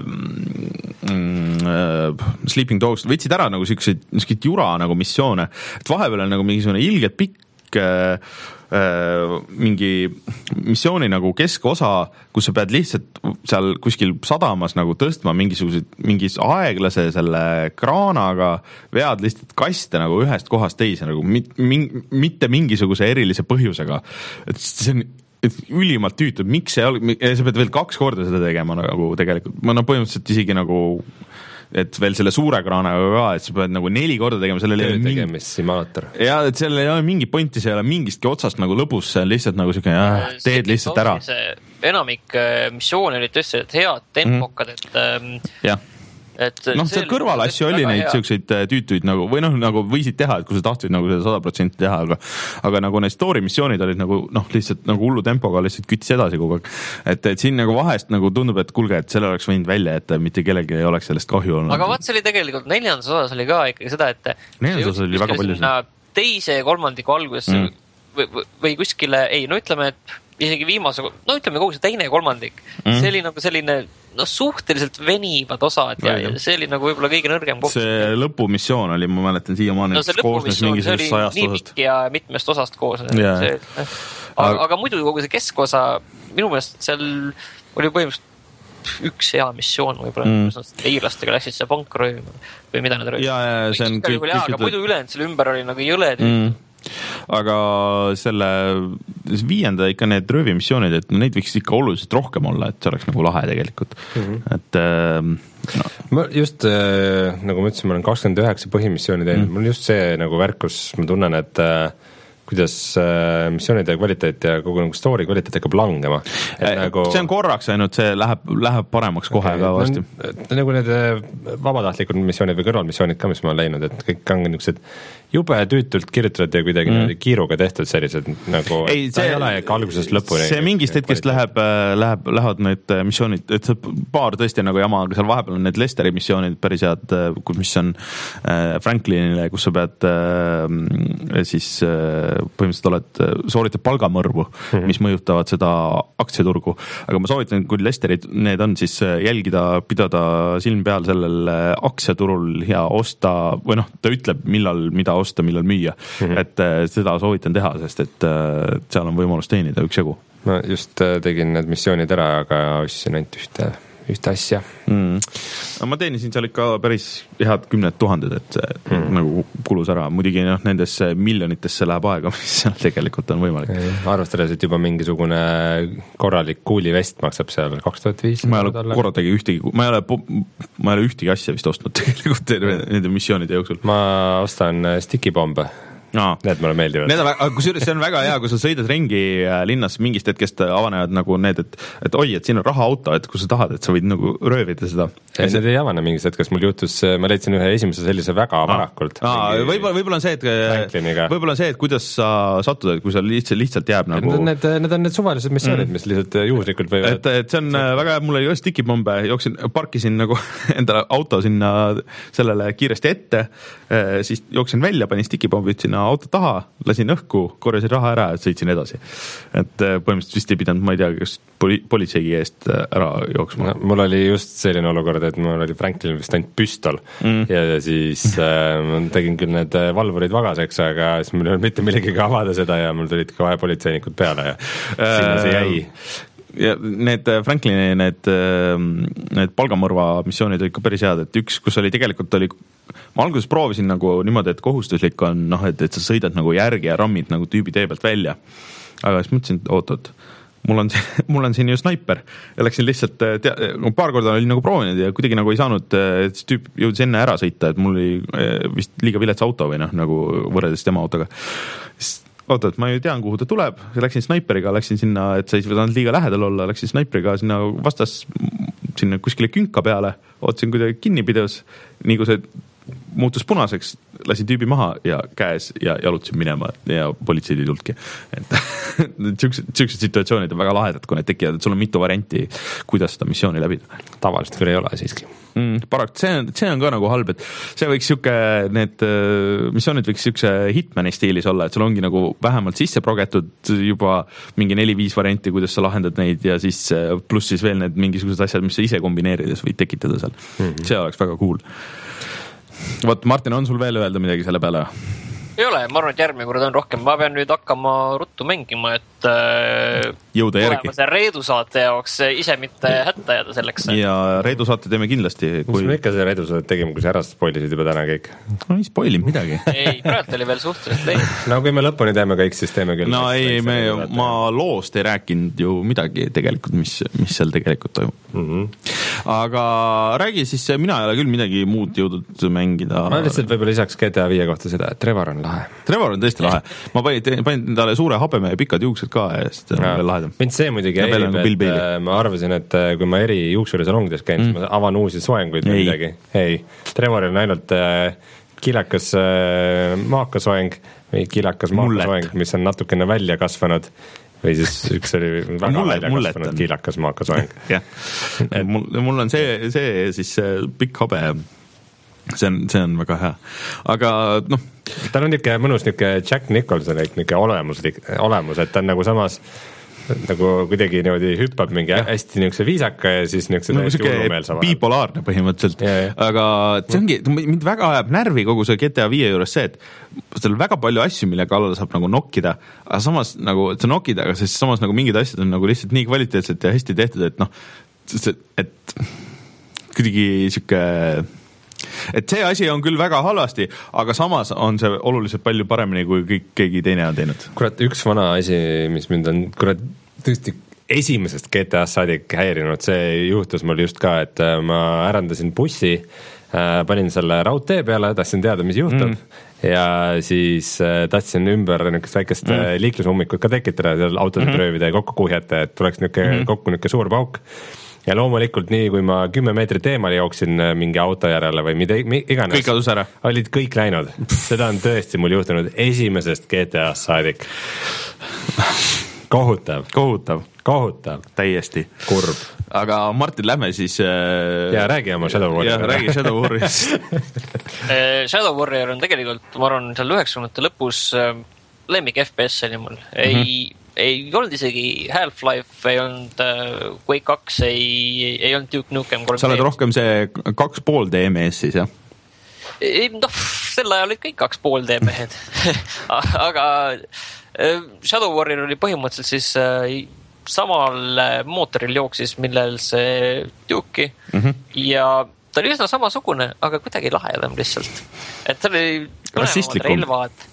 mm, äh, Sleeping Dogs võtsid ära nagu siukseid, siukseid jura nagu missioone, et vahepeal on nagu mingisugune ilgelt pikk äh, mingi missiooni nagu keskosa, kus sa pead lihtsalt seal kuskil sadamas nagu tõstma mingisugused, mingis aeglase selle kraanaga, vead lihtsalt kaste nagu ühest kohast teise nagu mit, min, mitte mingisuguse erilise põhjusega. Et see on et ülimalt tüütud, miks see, sa pead veel kaks korda seda tegema nagu tegelikult, ma no põhimõtteliselt isegi nagu et veel selle suure kraanaga ka, et sa pead nagu neli korda tegema, sellel ei ole tegemissimulator. Ja, et sellel ei ole mingi pointi, see ei ole mingistki otsast nagu lõbus, see on lihtsalt nagu siuke, jah, teed lihtsalt ära. Enamik missiooni olid tõesti head tempokad, et ähm, jah. Et noh, see kõrval asju oli neid siukseid tüütuid nagu, või noh, nagu võisid teha, et kui sa tahtsid nagu seda sada protsenti teha, aga, aga nagu need story missioonid olid nagu, noh, lihtsalt nagu hullu tempoga lihtsalt küttis edasi kogu aeg. Et, et siin nagu vahest nagu tundub, et kulge, et selle oleks võinud välja, et mitte kellelgi ei oleks sellest kahju olnud. Aga vaat see oli tegelikult neljandas osas oli ka ikkagi seda, et neljandas osas oli väga palju teise ja kolmandiku alguses mm. või, või kuskile, ei, no ütleme, et isegi viimase, no ütleme kogu see teine ja kolmandik, mm. see oli nagu selline no suhteliselt venivad osad ja, ja see oli nagu võib-olla kõige nõrgem koht. See lõpumissioon oli, ma mäletan siiamaani, no see lõpumissioon, see oli nii pikk ja mitmest osast koos. Yeah. See, aga, aga muidu kogu see keskosa, minu meelest seal oli põhimõtteliselt üks hea missioon võib-olla, mm. iirlastega läksid see pankrööma või mida nad rööma. Ja, ja see on kõik, kõik, kõik, aga muidu ülejäänud selle ümber oli nagu jõle mm. aga selle viienda ikka need röövimissioonid, et neid võiks ikka oluliselt rohkem olla, et see oleks nagu lahe tegelikult mm-hmm. et no. ma just nagu ma ütlesin, ma olen kakskümmend üheksa põhimissiooni teinud mm. mul just see nagu värk, kus ma tunnen, et kuidas äh, missioonide kvaliteet ja kogu nagu story kvaliteet hakkab langema. Nagu... see on korraks ainult, see läheb, läheb paremaks kohe okay, ka vasti. No, nagu need vabatahtlikud missioonid või kõrvalmissioonid ka, mis ma olen läinud, et kõik on niisugused jube tüütult kirjutatud ja kuidagi mm. kiiruga tehtud sellised nagu, ei, see ei ole ka algusest lõpuni. See mingist hetkest läheb, läheb, lähevad need missioonid, et see paar tõesti nagu jama, aga seal vahepeal on need Lesteri missioonid päris head, mis on Franklinile, kus sa pead siis põhimõtteliselt oled, sooritad palgamõrvu, mm-hmm. mis mõjutavad seda aktsiaturgu, aga ma soovitan, kui Lesterid need on, siis jälgida, pidada silm peal sellel aktsiaturul ja osta, või noh, ta ütleb, millal, mida osta, millal müüa, mm-hmm. et seda soovitan teha, sest et seal on võimalus teenida üksjagu. Ma just tegin need missioonid ära, aga ostsin ainult ühte, ühte asja. Mm. No, ma teenisin seal ikka päris head kümned tuhanded, et see mm. nagu kulus ära. Muidugi noh, nendesse miljonitesse läheb aega, mis seal tegelikult on võimalik. Arvestades, et juba mingisugune korralik kuulivest maksab seal kaks tuhat viis. Ma ei ole korratagi ühtegi, ma ei ole, ma ei ole ühtegi asja vist ostnud tegelikult nende missioonide jooksul. Ma ostan stikipombe. No. Need mulle meeldivad. Need on, kusjuures see on väga hea, kui sa sõidad ringi linnas mingist hetkest avanevad nagu need, et, et oi, et siin on rahaauto, et kui sa tahad, et sa võid nagu röövida seda. Ja need ei avane mingist hetkest, mul juhtus, ma leidsin ühe esimese sellise väga varakult. Võib-olla võib on see, et võib-olla on see, et kuidas sa satud, et kui sa lihtsalt, lihtsalt jääb nagu... Need, need on need suvalised missioonid, mm. mis lihtsalt juhuslikult võivad... Et, et see on see... väga hea, mul oli just stikipombe, jooksin, parkisin nagu endale auto sinna sellele kiiresti ette, siis jooksin välja, panin stikipombid sinna auto taha, lasin õhku, korjasin raha ära, et sõitsin edasi. Et põhimõtteliselt vist ei pidanud, ma ei tea, kas poli- politseigi eest ära jooksma. No, mul oli just selline olukord, et mul oli Franklin vist ainult püstol mm. ja siis äh, ma tegin küll need valvurid vagaseks, aga siis mul ei olnud mitte millegagi avada seda ja mul tulid ka vahe politseinikud peale ja sinna see jäi. Ja need Franklini need, need palgamõrva missioonid olid ka päris head, et üks, kus oli tegelikult oli, ma alguses proovisin nagu niimoodi, et kohustuslik on, noh, et, et sa sõidad nagu järgi ja rammid nagu tüübi tee pealt välja, aga siis mõtlesin, et oot, oot, mul on, mul on siin ju snaiper ja läksin lihtsalt, tea, paar korda olin nagu proovinud ja kuidagi nagu ei saanud, et tüüp jõudis enne ära sõita, et mul oli vist liiga vilets auto või noh, nagu võrreldes tema autoga. Oota, et ma ju tean, kuhu ta tuleb, läksin snaiperiga, läksin sinna, et sa ei võtanud liiga lähedal olla, läksin snaiperiga sinna vastas sinna kuskile künka peale, ootasin kuidagi kinnipidevus, nii kui see muutus punaseks, lasin tüübi maha ja käes ja jalutasin minema ja politseid ei tulnudki. Siuksed situatsioonid on väga lahedad, kui need tekivad, et sul on mitu varianti, kuidas seda missiooni läbida. Tavaliselt küll ei ole siiski. Mm, parakt, see on, see on ka nagu halb, et see võiks siuke, need missioonid võiks siukse Hitmani stiilis olla, et sul ongi nagu vähemalt sisse progetud juba mingi neli-viis varianti, kuidas sa lahendad neid ja siis pluss siis veel need mingisugused asjad, mis sa ise kombineerides võid tekitada seal. Mm-hmm. See oleks väga cool. Vot, Martin, on sul veel öelda midagi selle peale? Ei ole, ma arvan, et järgmine kord on rohkem. Ma pean nüüd hakkama ruttu mängima, et äh, jõuda järgi. See Reedu saate jaoks ise mitte hätta jääda selleks. Ja Reedu saate teeme kindlasti. Kui... Mis me ikka see Reedu saate tegime, kui sa ära spoilisid juba täna kõik? No ei spoilin midagi. Ei, praegu oli veel suhteliselt leid. No kui me lõpuni teeme kõik, siis teeme küll. No ei, me, ma loost ei rääkinud ju midagi tegelikult, mis, mis seal tegelikult toimub. Mm-hmm. Aga räägi siis, mina ei ole küll midagi muud jõudnud mängida. Ma lihtsalt võib-olla lisaks G T A viie kohta seda, et Trevor on lahe. Trevor on tõesti lahe. Ma panin, panin talle suure habeme ja pikad juuksed ka ja siis on veel lahedam. Mind see muidugi häirib, et ma arvasin, et kui ma eri juuksurisalongides käin, siis mm. ma avan uusi soenguid või midagi. Ei, Trevor on ainult äh, kilakas äh, maakasoeng või kilakas maakasoeng, mis on natukene välja kasvanud või siis üks oli väga mulle, välja kasvanud kilakas maakasoeng. Jah, mul, mul on see, see siis pikk habe. See on, see on väga hea. Aga noh, tal on niisugune mõnus niisugune Jack Nicholson niisugune olemus, olemus, et ta on nagu samas nagu kuidagi niimoodi hüppab mingi ja. Hästi niisuguse viisaka ja siis niisuguse no, niisugune bipolaarne põhimõtteliselt. Ja, ja. Aga see ongi, mind väga ajab närvi kogu see G T A viie juures see, et seal väga palju asju, mille kallal saab nagu nokkida, aga samas nagu, et sa nokid, aga siis samas nagu mingid asjad on nagu lihtsalt nii kvaliteetselt ja hästi tehtud, et noh, et kuidagi siuke et see asi on küll väga halvasti, aga samas on see oluliselt palju paremini, kui kõik keegi teine on teinud. Kurat, üks vana asi, mis mind on kurat tõesti esimesest G T A saadik häirinud, see juhtus mul just ka, et ma ärandasin bussi panin selle raudtee peale, tahtsin teada, mis juhtub mm. ja siis tahtsin ümber niisugust väikest mm. liiklusummikut ka tekitada, seal autosid mm-hmm. röövida ja kokku kuhjata, et tuleks niisugune mm-hmm. kokku niisugune suur pauk. Ja loomulikult nii, kui ma kümme meetrit eemale jooksin mingi auto järele või mida iganes, kõik kadus ära. Olid kõik läinud. Seda on tõesti mul juhtunud esimesest G T A saadik. Kohutav. Kohutav. Kohutav. Täiesti. Kurb. Aga Martin, lähme siis... Äh... Ja räägi oma Shadow Warrior. Ja räägi Shadow Warriorist. Shadow Warrior on tegelikult, ma arvan, seal üheksakümnendate lõpus lemmik F P S oli mul. Ei... Mm-hmm. Ei olnud isegi Half-Life, ei olnud uh, Quake kaks, ei, ei olnud Duke Nukem kolm D. Sa oled rohkem see kaks pool D mees siis, jah? Ei, noh, sel ajal olid kõik kaks pool D mehed. Aga uh, Shadow Warrior oli põhimõtteliselt siis uh, samal mootoril jooksis, millel see Duke'i mm-hmm. ja ta oli üsna samasugune, aga kuidagi lahedam lihtsalt. Et ta oli mõlemad relvad.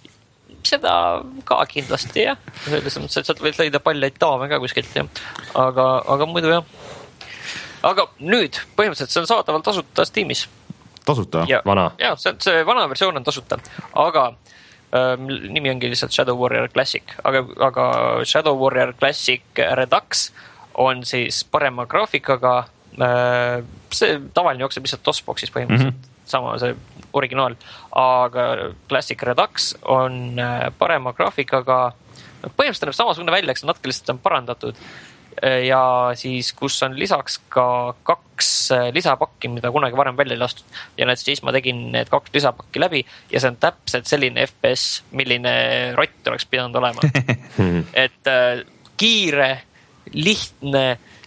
Seda ka kindlasti, jah. Selles mõttes, et sealt võid leida paljaid daame ka kuskilt, jah. Aga, aga muidu, jah. Aga nüüd, põhimõtteliselt, see on saadaval tasuta Steamis. Tasuta? Ja, vana? Jah, see, see vana versioon on tasuta. Aga ähm, nimi ongi lihtsalt Shadow Warrior Classic. Aga, aga Shadow Warrior Classic Redux on siis parema graafikaga. Äh, see tavaline jookseb lihtsalt DOS-boxis põhimõtteliselt. Mm-hmm. Sama see originaal, aga Classic Redux on parema graafikaga, põhimõtteliselt näeb samasugune välja, eks natuke lihtsalt on parandatud ja siis, kus on lisaks ka kaks lisapakki, mida kunagi varem välja ei lastud ja näed, siis ma tegin need kaks lisapakki läbi ja see on täpselt selline F P S, milline rott oleks pidanud olema. Et äh, kiire, lihtne,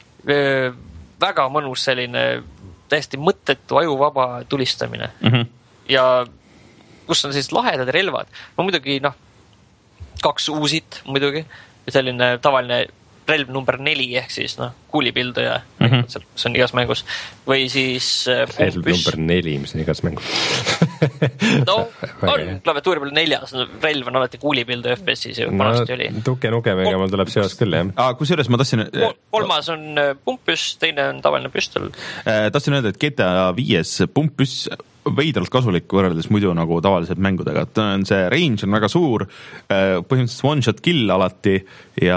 äh, väga mõnus selline täiesti mõttetu ajuvaba tulistamine. Mm-hmm. Ja kus on siis lahedad relvad. No muidugi, noh, kaks uusit muidugi. Selline tavaline relv number neli, ehk siis, noh, kuulipilduja, mm-hmm. see on igas mängus. Või siis... Relv number neli, mis on igas mängus. No, on klaviatuuri peal neljas. Relv on alati kuulipilduja F P S-is ju no, oli. Tuke nugemega mul tuleb seos küll, jah. Ah, kusjuures ma tahtsin... Kolmas on pumppüss, teine on tavaline püstol. Tahtsin öelda, et G T A viies pumppüss veidralt kasulik võrreldes muidu nagu tavaliselt mängudega, et on see range on väga suur, põhimõtteliselt one shot kill alati ja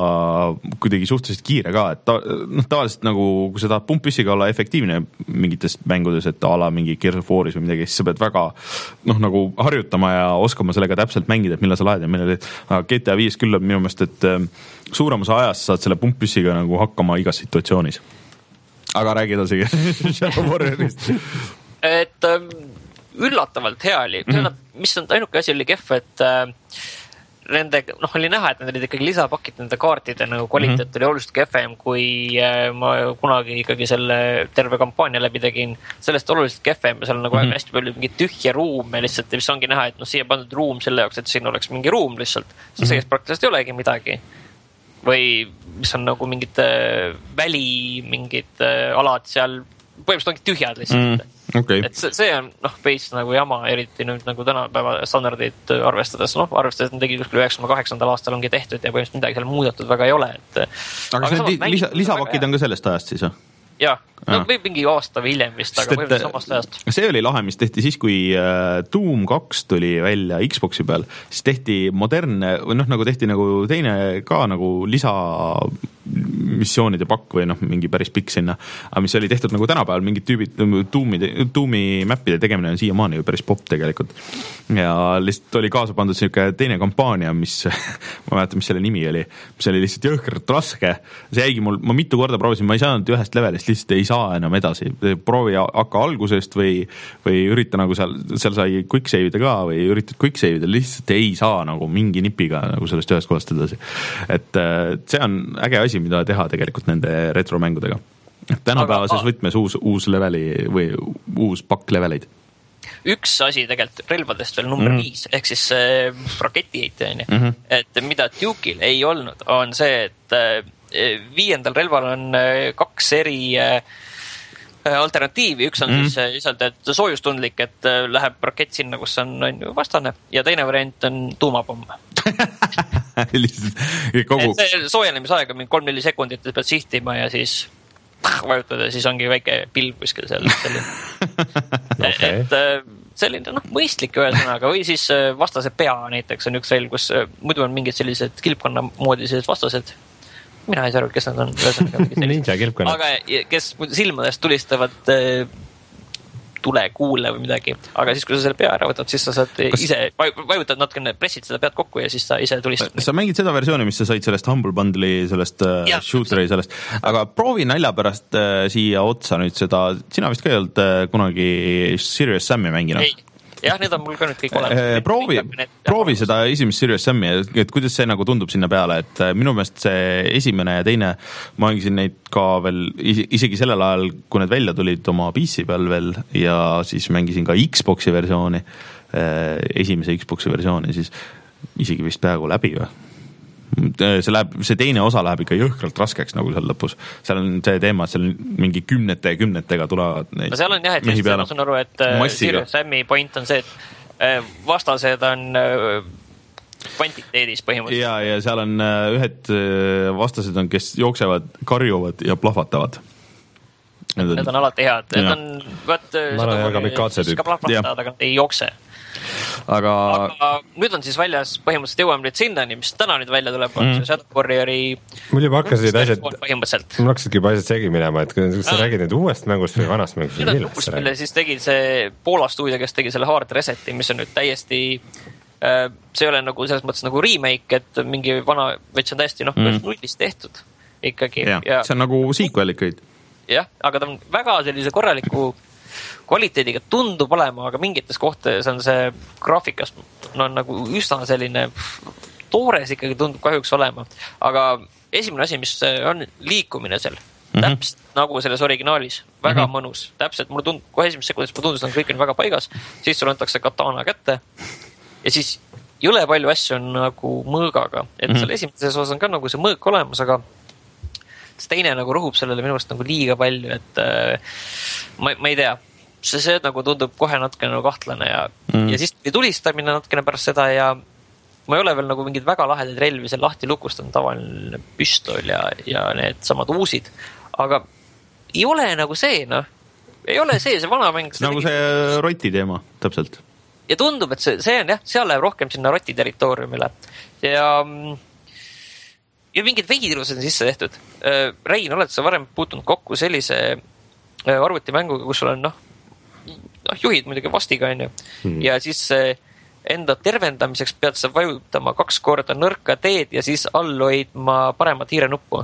kuidagi suhteliselt kiire ka, et ta, noh, tavaliselt nagu, kui sa tahad pumppüssiga olla efektiivne mingites mängudes, et ala mingi Gears of Waris või midagi, siis sa pead väga noh, nagu harjutama ja oskama sellega täpselt mängida, et millal sa laed ja millal, aga G T A viies küll on minu meelest, et suurem osa ajast saad selle pumppüssiga nagu hakkama igas situatsioonis. Aga räägi edasi Shadow Warriorist. Et ähm, üllatavalt hea oli. Mm-hmm. Mis on ainuke asi oli kehv, et äh, nende, noh, oli näha, et need olid ikkagi lisapakid nende kaartide nagu kvaliteet mm-hmm. oli oluliselt kehvem, kui äh, ma kunagi ikkagi selle terve kampaania läbi tegin. Sellest oluliselt kehvem ja seal on nagu mm-hmm. hästi palju mingi tühja ruume lihtsalt, mis ongi näha, et noh, siia pandud ruum selle jaoks, et siin oleks mingi ruum lihtsalt. See mm-hmm. sees praktiliselt ei olegi midagi. Või mis on nagu mingid äh, väli, mingid äh, alad seal, põhimõtteliselt ongi tühjad lihtsalt. Mm. Okay. Et see, see on noh, veits nagu jama, eriti nüüd nagu tänapäeva standardid arvestades, noh, arvestades, et tegi kuskil üheksakümne kaheksandal aastal ongi tehtud ja põhimõtteliselt midagi seal muudetud väga ei ole. Et, aga, aga see lisa, lisapakid on ka sellest ajast siis, jah? Jah, no või mingi aasta või hiljem vist, aga põhimõtteliselt samast ajast. See oli lahe, mis tehti siis, kui Doom kaks tuli välja Xboxi peal, siis tehti modernne, või noh, nagu tehti nagu teine ka nagu lisa missioonide pakk või noh, mingi päris pikk sinna, aga mis oli tehtud nagu tänapäeval, mingid tüübid, Doomi, Doomi mappide tegemine on siiamaani ju päris pop tegelikult. Ja lihtsalt oli kaasa pandud selline teine kampaania, mis, ma mäletan, mis selle nimi oli, mis oli lihtsalt jõhkralt raske. See jäigi mul, ma mitu korda proovisin, ma ei saanud ühest levelist, lihtsalt ei saa enam edasi. Proovi hakka algusest või, või ürita nagu seal, seal sai quick save'ida ka või üritad quick save'ida, lihtsalt ei saa nagu mingi nipiga nagu sellest ühest kohast edasi. Et see on äge asi, mida teha tegelikult nende retromängudega. Tänapäevases võtmes uus, uus leveli või uus pakk leveleid. Üks asi tegelikult relvadest veel number mm. viis, ehk siis äh, raketiheite, mm-hmm. et mida Duke'il ei olnud, on see, et äh, viiendal relval on äh, kaks eri äh, alternatiivi, üks on mm. siis lihtsalt, et soojustundlik, et äh, läheb rakett sinna, kus on, on vastane, ja teine variant on tuumapomm. kogu... See soojenemisaeg on kolm-neli sekundit, et pead sihtima ja siis vajutad ja siis ongi väike pilv kuskil seal okay. et selline noh, mõistlik ühesõnaga või siis vastase pea näiteks on üks relv, kus muidu on mingid sellised kilpkonna moodi sellised vastased. Mina ei saa aru, kes nad on. Ninja kilpkonnad. Aga kes silmadest tulistavad tule, kuule või midagi. Aga siis, kui sa selle pea ära võtad, siis sa saad Kas... ise, vajutad natukene, pressid seda pead kokku ja siis sa ise tulistad. Sa mängid seda versiooni, mis sa said sellest Humble Bundle'i, sellest ja, shooteri, sellest. Aga proovi nalja pärast äh, siia otsa nüüd seda, sina vist ka ei olnud äh, kunagi Serious Sam'i mänginud? Ei. Jah, need on mul ka nüüd kõik olemas. Proovi, proovi seda esimest Serious Sam'i, et kuidas see nagu tundub sinna peale, et minu meelest see esimene ja teine, ma mängisin neid ka veel isegi sellel ajal, kui need välja tulid oma P C peal veel ja siis mängisin ka Xbox'i versiooni, esimese Xbox'i versiooni, siis isegi vist peaaegu läbi või? See, läheb, see teine osa läheb ikka jõhkralt raskeks nagu seal lõpus. Seal on see teema, et seal mingi kümnete ja kümnetega tulevad neid no seal on jah, et just, ma saan aru, et Serious Sam'i point on see, et vastased on kvantiteedis põhimõtteliselt. Ja, ja seal on ühed vastased on, kes jooksevad, karjuvad ja plahvatavad. Need, need on alati head. Need on, võt, seda ka plahvatavad, aga nad ei jookse. Aga... aga nüüd on siis väljas põhimõtteliselt jõuame nüüd sinnani, mis täna nüüd välja tuleb, on mm. see Shadow Warriori mul juba hakkasid asjad põhimõtteliselt. Mul hakkasidki juba asjad segi minema, et kas sa ah. räägid nüüd uuest mängust või vanast mängust? Nüüd on lõpus, mille siis tegi see Poola stuudio, kes tegi selle Hard Reseti, mis on nüüd täiesti see ei ole nagu selles mõttes nagu remake, et mingi vana vets on täiesti noh, mm. nullist tehtud ikkagi. Ja, ja, see on nagu sequel ikkagi. Jah, aga ta on väga sellise korraliku kvaliteediga tundub olema, aga mingites kohtades on see graafikast no, nagu üsna selline toores ikkagi tundub kahjuks olema. Aga esimene asi, mis on liikumine seal, mm-hmm. täpselt nagu selles originaalis, väga mm-hmm. mõnus. Täpselt, mulle tund, kohe esimest sekundist ma tundus, et kõik on väga paigas, siis sul antakse katana kätte ja siis jõle palju asju on nagu mõõgaga. Et mm-hmm. seal esimeses osas on ka nagu see mõõk olemas, aga see teine nagu rõhub sellele minu arust nagu liiga palju, et äh, ma, ma ei tea. See, see nagu tundub kohe natukene nagu kahtlane ja, mm. ja siis tuli tulistamine natukene pärast seda ja ma ei ole veel nagu mingid väga lahedaid relvi seal lahti lukust on tavaline püstol ja, ja need samad uusid, aga ei ole nagu see, noh, ei ole see, see vana mäng. Nagu see tegi... roti teema, täpselt. Ja tundub, et see, see on jah, seal läheb rohkem sinna roti territooriumile ja ja mingid veidrused on sisse tehtud. Rein, oled sa varem puutunud kokku sellise arvutimänguga, kus sul on noh, noh, juhid muidugi vastiga on ju. Hmm. Ja siis enda tervendamiseks pead sa vajutama kaks korda nõrka teed ja siis all hoidma paremat hiirenuppu.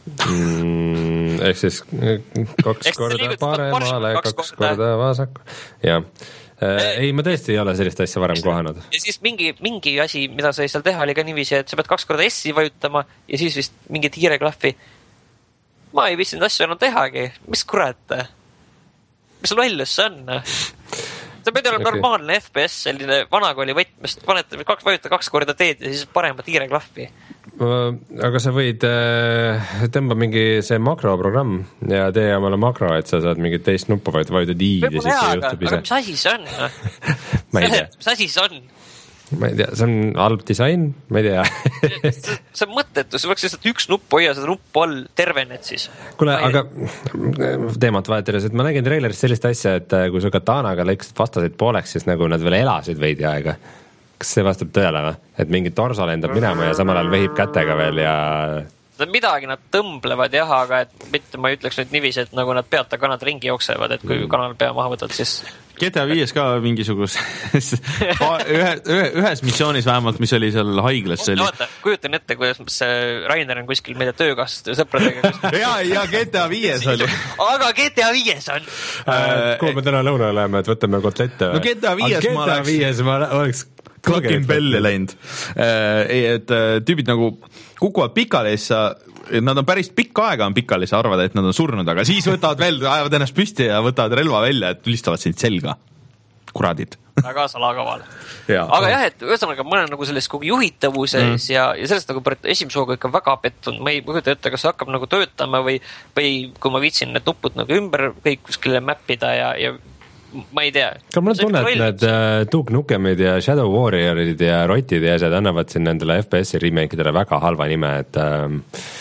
Hmm, ehk siis kaks Eks korda paremale, kaks, kaks korda vasaku. Jah. Ei, ma tõesti ei ole sellist asja varem kohanud. Ja siis mingi, mingi asi, mida sa ei seal teha, oli ka niiviisi, et sa pead kaks korda S-i vajutama ja siis vist mingit hiireklahvi. Ma ei vist neid asju enam tehagi. Mis kurat? Mis lollus see on? See peab olema okay. Normaalne F P S, selline vanakooli võtmest, panete kaks, vajuta kaks korda teed ja siis paremat hiireklahvi. Aga sa võid äh, tõmba mingi see makroprogramm ja tee omale makro, et sa saad mingit teist nuppu vajutad, vajutad I-d ja siis see juhtub ise. Aga mis asi see on? Ma ei tea. Mis asi see on? Ma ei tea, see on halb disain, ma ei tea. see, see on mõttetu, see võiks lihtsalt üks nupp hoia, seda nuppu all tervenet siis. Kuule, aga teemat vahetades, et ma nägin trailerist sellist asja, et kui sa katanaga lõiksid vastaseid pooleks, siis nagu nad veel elasid veidi aega. Kas see vastab tõele või? Et mingi torso lendab minema ja samal ajal vehib kätega veel ja... Midagi nad tõmblevad jah, aga et mitte ma ei ütleks nüüd niiviisi, et nagu nad peata kanad ringi jooksevad, et kui mm. kanal pea maha võtad, siis... G T A viies ka mingisugust ühe, ühe, ühes missioonis vähemalt, mis oli seal haiglas. No, vaata, kujutan ette, kuidas see Rainer on kuskil meile töökast sõpradega. ja, ja G T A viies oli. Aga G T A viies on. Äh, kuhu me täna lõuna oleme, et võtame kotlette? No G T A viies ma oleks... G T A viies ma oleks... Clockin belli läinud. Ei, et tüübid nagu kukuvad pikali, sa, nad on päris pikka aega on pikali, sa arvad, et nad on surnud, aga siis võtavad veel, ajavad ennast püsti ja võtavad relva välja, et tulistavad sind selga. Kuradid. Väga salakaval. Ja, aga jah, et ühesõnaga ma olen nagu selles kogu juhitavuses mm. ja, ja sellest nagu esimese hooga ikka väga pettunud. Ma ei mõjuta ette, kas hakkab nagu töötama või, või kui ma viitsin need nupud nagu ümber kõik kuskile mappida ja, ja ma ei tea. Ka mul on tunne, et need uh, Duke Nukemid ja Shadow Warriorid ja Rotid ja asjad annavad siin nendele F P S-i remake-idele väga halva nime, et uh,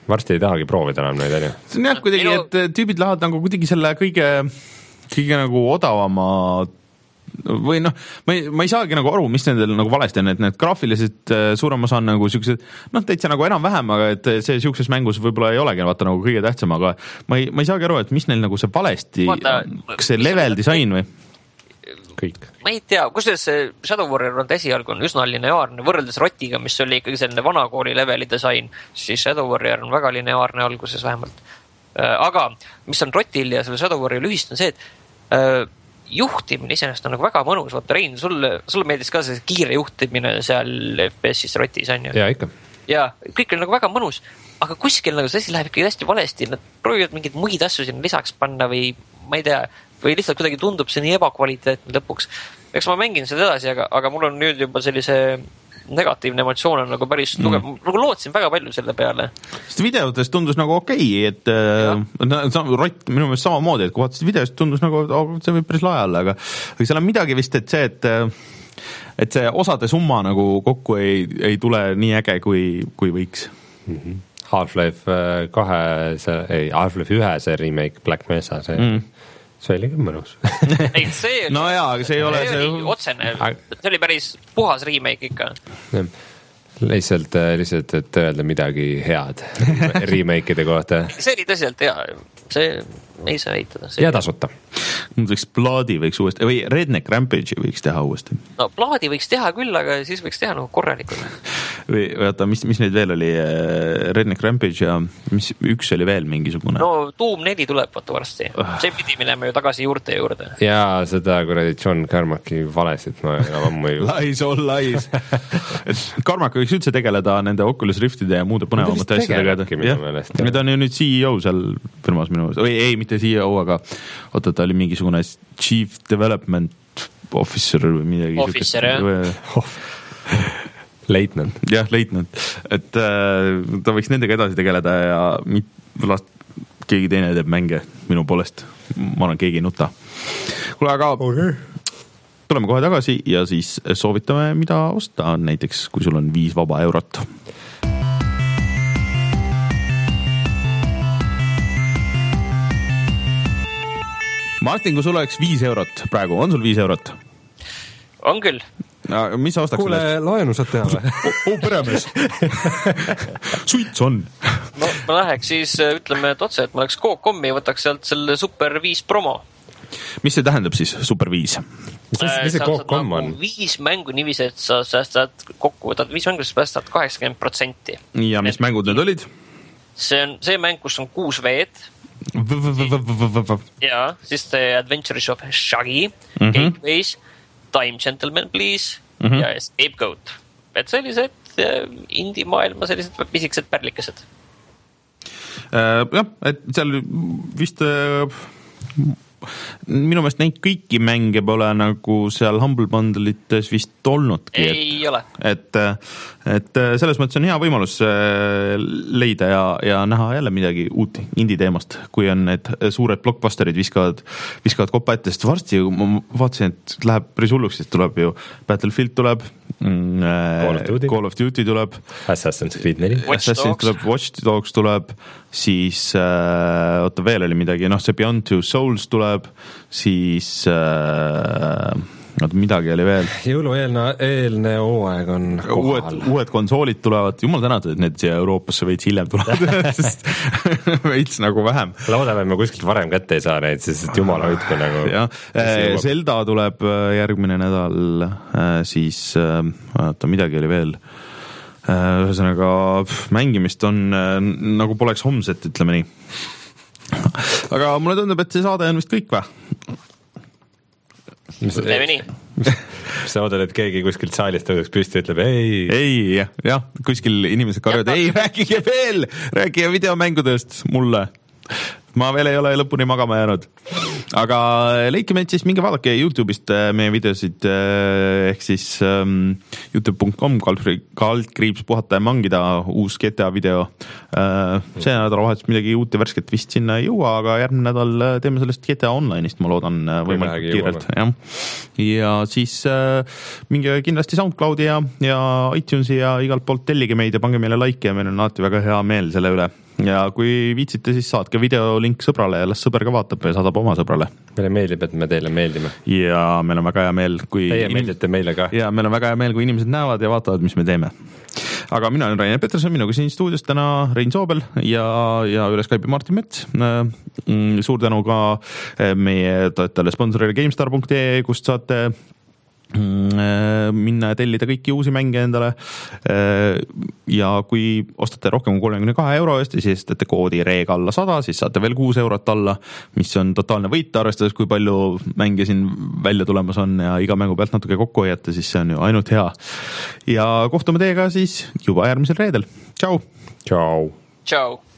varsti ei tahagi proovida enam neid, on ju? See on jah kuidagi, et tüübid lähevad nagu kuidagi selle kõige, kõige nagu odavama või noh, ma ei, ma ei saagi nagu aru, mis nendel nagu valesti on, et need graafilised suurem osa on nagu siuksed, noh, täitsa nagu enam-vähem, aga et see siukses mängus võib-olla ei olegi vaata nagu kõige tähtsam, aga ma ei, ma ei saagi aru, et mis neil nagu see valesti, kas see level disain või? Kõik. Ma ei tea, kusjuures see Shadow Warrior on esialgu on üsna lineaarne, võrreldes Rotiga, mis oli ikkagi selline vanakooli leveli disain, siis Shadow Warrior on väga lineaarne alguses vähemalt. Aga mis on Rotil ja selle Shadow Warrior ühist on see, et juhtimine iseenesest on nagu väga mõnus. Vaata, Rein, sulle, sulle meeldis ka see kiire juhtimine seal F P S-is Rotis, on ju? Jaa, ikka. Ja kõik on nagu väga mõnus, aga kuskil nagu see asi läheb ikkagi hästi valesti, nad proovivad mingid muid asju sinna lisaks panna või ma ei tea, või lihtsalt kuidagi tundub see nii ebakvaliteetne lõpuks. Eks ma mängin seda edasi, aga, aga mul on nüüd juba sellise negatiivne emotsioon on nagu päris mm. tugev. Nagu lootsin väga palju selle peale. Sest videotes tundus nagu okei, et no, Rott minu meelest samamoodi, et kui vaatasid videost tundus nagu, oh, see võib päris lae alla, aga, aga seal on midagi vist, et see, et et see osade summa nagu kokku ei, ei tule nii äge, kui, kui võiks. Mm-hmm. Half-Life kahe, see, ei, Half-Life ühe see remake Black Mesa, see mm. see oli ka mõnus. Ei, see oli, no jaa, aga see ei ole see... oli otsene, see oli päris puhas remake ikka. Lihtsalt, lihtsalt, et öelda midagi head remake'ide kohta. See oli tõsiselt hea, see ei saa eitada. Ja tasuta. Võiks Bloodi võiks uuesti, või Redneck Rampage'i võiks teha uuesti. No Bloodi võiks teha küll, aga siis võiks teha nagu korralikult. Või vaata, mis, mis neid veel oli? Redneck Rampage ja mis üks oli veel mingisugune? No Doom neli tuleb vaata varsti. See pidi minema ju tagasi juurte juurde. Ja seda kuradi John Carmacki valesid ma enam ammu ei... Lais all lais. Carmack võiks üldse tegeleda nende Oculus Riftide ja muude põnevamate asjadega. Need on ju nüüd C E O seal firmas minu või ei, mitte C E O, aga oota, ta oli mingisugune Chief Development Officer või midagi. Officer, jah. Leitnant. Jah, leitnant. Et äh, ta võiks nendega edasi tegeleda ja mit, last, keegi teine teeb mänge minu poolest. Ma olen keegi nuta. Kuule, aga okay. Tuleme kohe tagasi ja siis soovitame, mida osta näiteks, kui sul on viis vaba eurot. Martin, kui sul oleks viis eurot praegu, on sul viis eurot? On küll. Ja, mis sa ostaks? Kuule, laenu saad teha või? Oo, peremees. Suits on. No, ma läheks siis, ütleme, et otse, et ma oleks Coop.com ja võtaks sealt selle Super viis promo. Mis see tähendab siis, Super viis? Mis, mis see Coop.com on? Viis mängu niiviisi, et sa säästad kokku, võtad viis mängu, sa säästad kaheksakümmend protsenti. Ja mis mängud need olid? See on see mäng, kus on kuus veed. Ja, siis see Adventures of Shaggy, mm-hmm. Gateways, Time Gentleman Please mm-hmm. ja Scapegoat. Et sellised indie maailma sellised pisikesed pärlikesed. Uh, jah, et seal vist uh, minu meelest neid kõiki mänge pole nagu seal Humble Bundleites vist olnudki. Ei et, ole. Et, et selles mõttes on hea võimalus leida ja, ja näha jälle midagi uut indie teemast, kui on need suured blockbusterid viskavad, viskavad koppa ette, sest varsti ma vaatasin, et läheb päris hulluks, sest tuleb ju Battlefield tuleb, Call of Duty, Call of Duty tuleb, Assassin's Creed neli, Assassin's tuleb, Watch Dogs tuleb, siis äh, oota veel oli midagi, noh see Beyond Two Souls tuleb, siis äh, oota midagi oli veel. Jõulueelne eelne hooaeg on kohal. Uued, uued konsoolid tulevad, jumal tänatud, et need siia Euroopasse veits hiljem tulevad, sest veits nagu vähem. Loodame, et me kuskilt varem kätte ei saa neid, sest jumal hoidku nagu. Ja, Zelda tuleb järgmine nädal, siis oota midagi oli veel. Ühesõnaga mängimist on nagu poleks homset, ütleme nii. Aga mulle tundub, et see saade on vist kõik või? Teeme nii. Mis sa oodad, et keegi kuskilt saalist tõudaks püsti ja ütleb ei? Ei, jah, jah, kuskil inimesed karjavad, ei, rääkige veel, rääkige videomängudest mulle. Ma veel ei ole lõpuni magama jäänud. Aga leidke meid siis, minge vaadake YouTube'ist meie videosid ehk siis um, youtube punkt com kaldkriips puhata ja mangida uus G T A video. Uh, see nädal vahetus midagi uut ja värsket vist sinna ei jõua, aga järgmine nädal teeme sellest G T A Online'ist, ma loodan võimalikult kiirelt. Ja. ja siis uh, minge kindlasti SoundCloudi ja, ja iTunesi ja igalt poolt tellige meid ja pange meile like ja meil on alati väga hea meel selle üle. ja kui viitsite, siis saatke videolink sõbrale ja las sõber ka vaatab ja saadab oma sõbrale. Meile meeldib, et me teile meeldime. Ja meil on väga hea meel, kui Teie inim... meeldite meile ka. Ja meil on väga hea meel, kui inimesed näevad ja vaatavad, mis me teeme. Aga mina olen Rainer Peterson, minuga siin stuudios täna Rein Soobel ja, ja üle Skype'i Martin Mets. Suur tänu ka meie toetajale sponsorile GameStar punkt ee, kust saate minna ja tellida kõiki uusi mänge endale ja kui ostate rohkem kui kolmekümne kahe euro eest ja siis teete koodi reeg alla sada, siis saate veel kuus eurot alla, mis on totaalne võit, arvestades kui palju mänge siin välja tulemas on ja iga mängu pealt natuke kokku hoiate, siis see on ju ainult hea. Ja kohtume teiega siis juba järgmisel reedel. Tšau! Tšau! Tšau!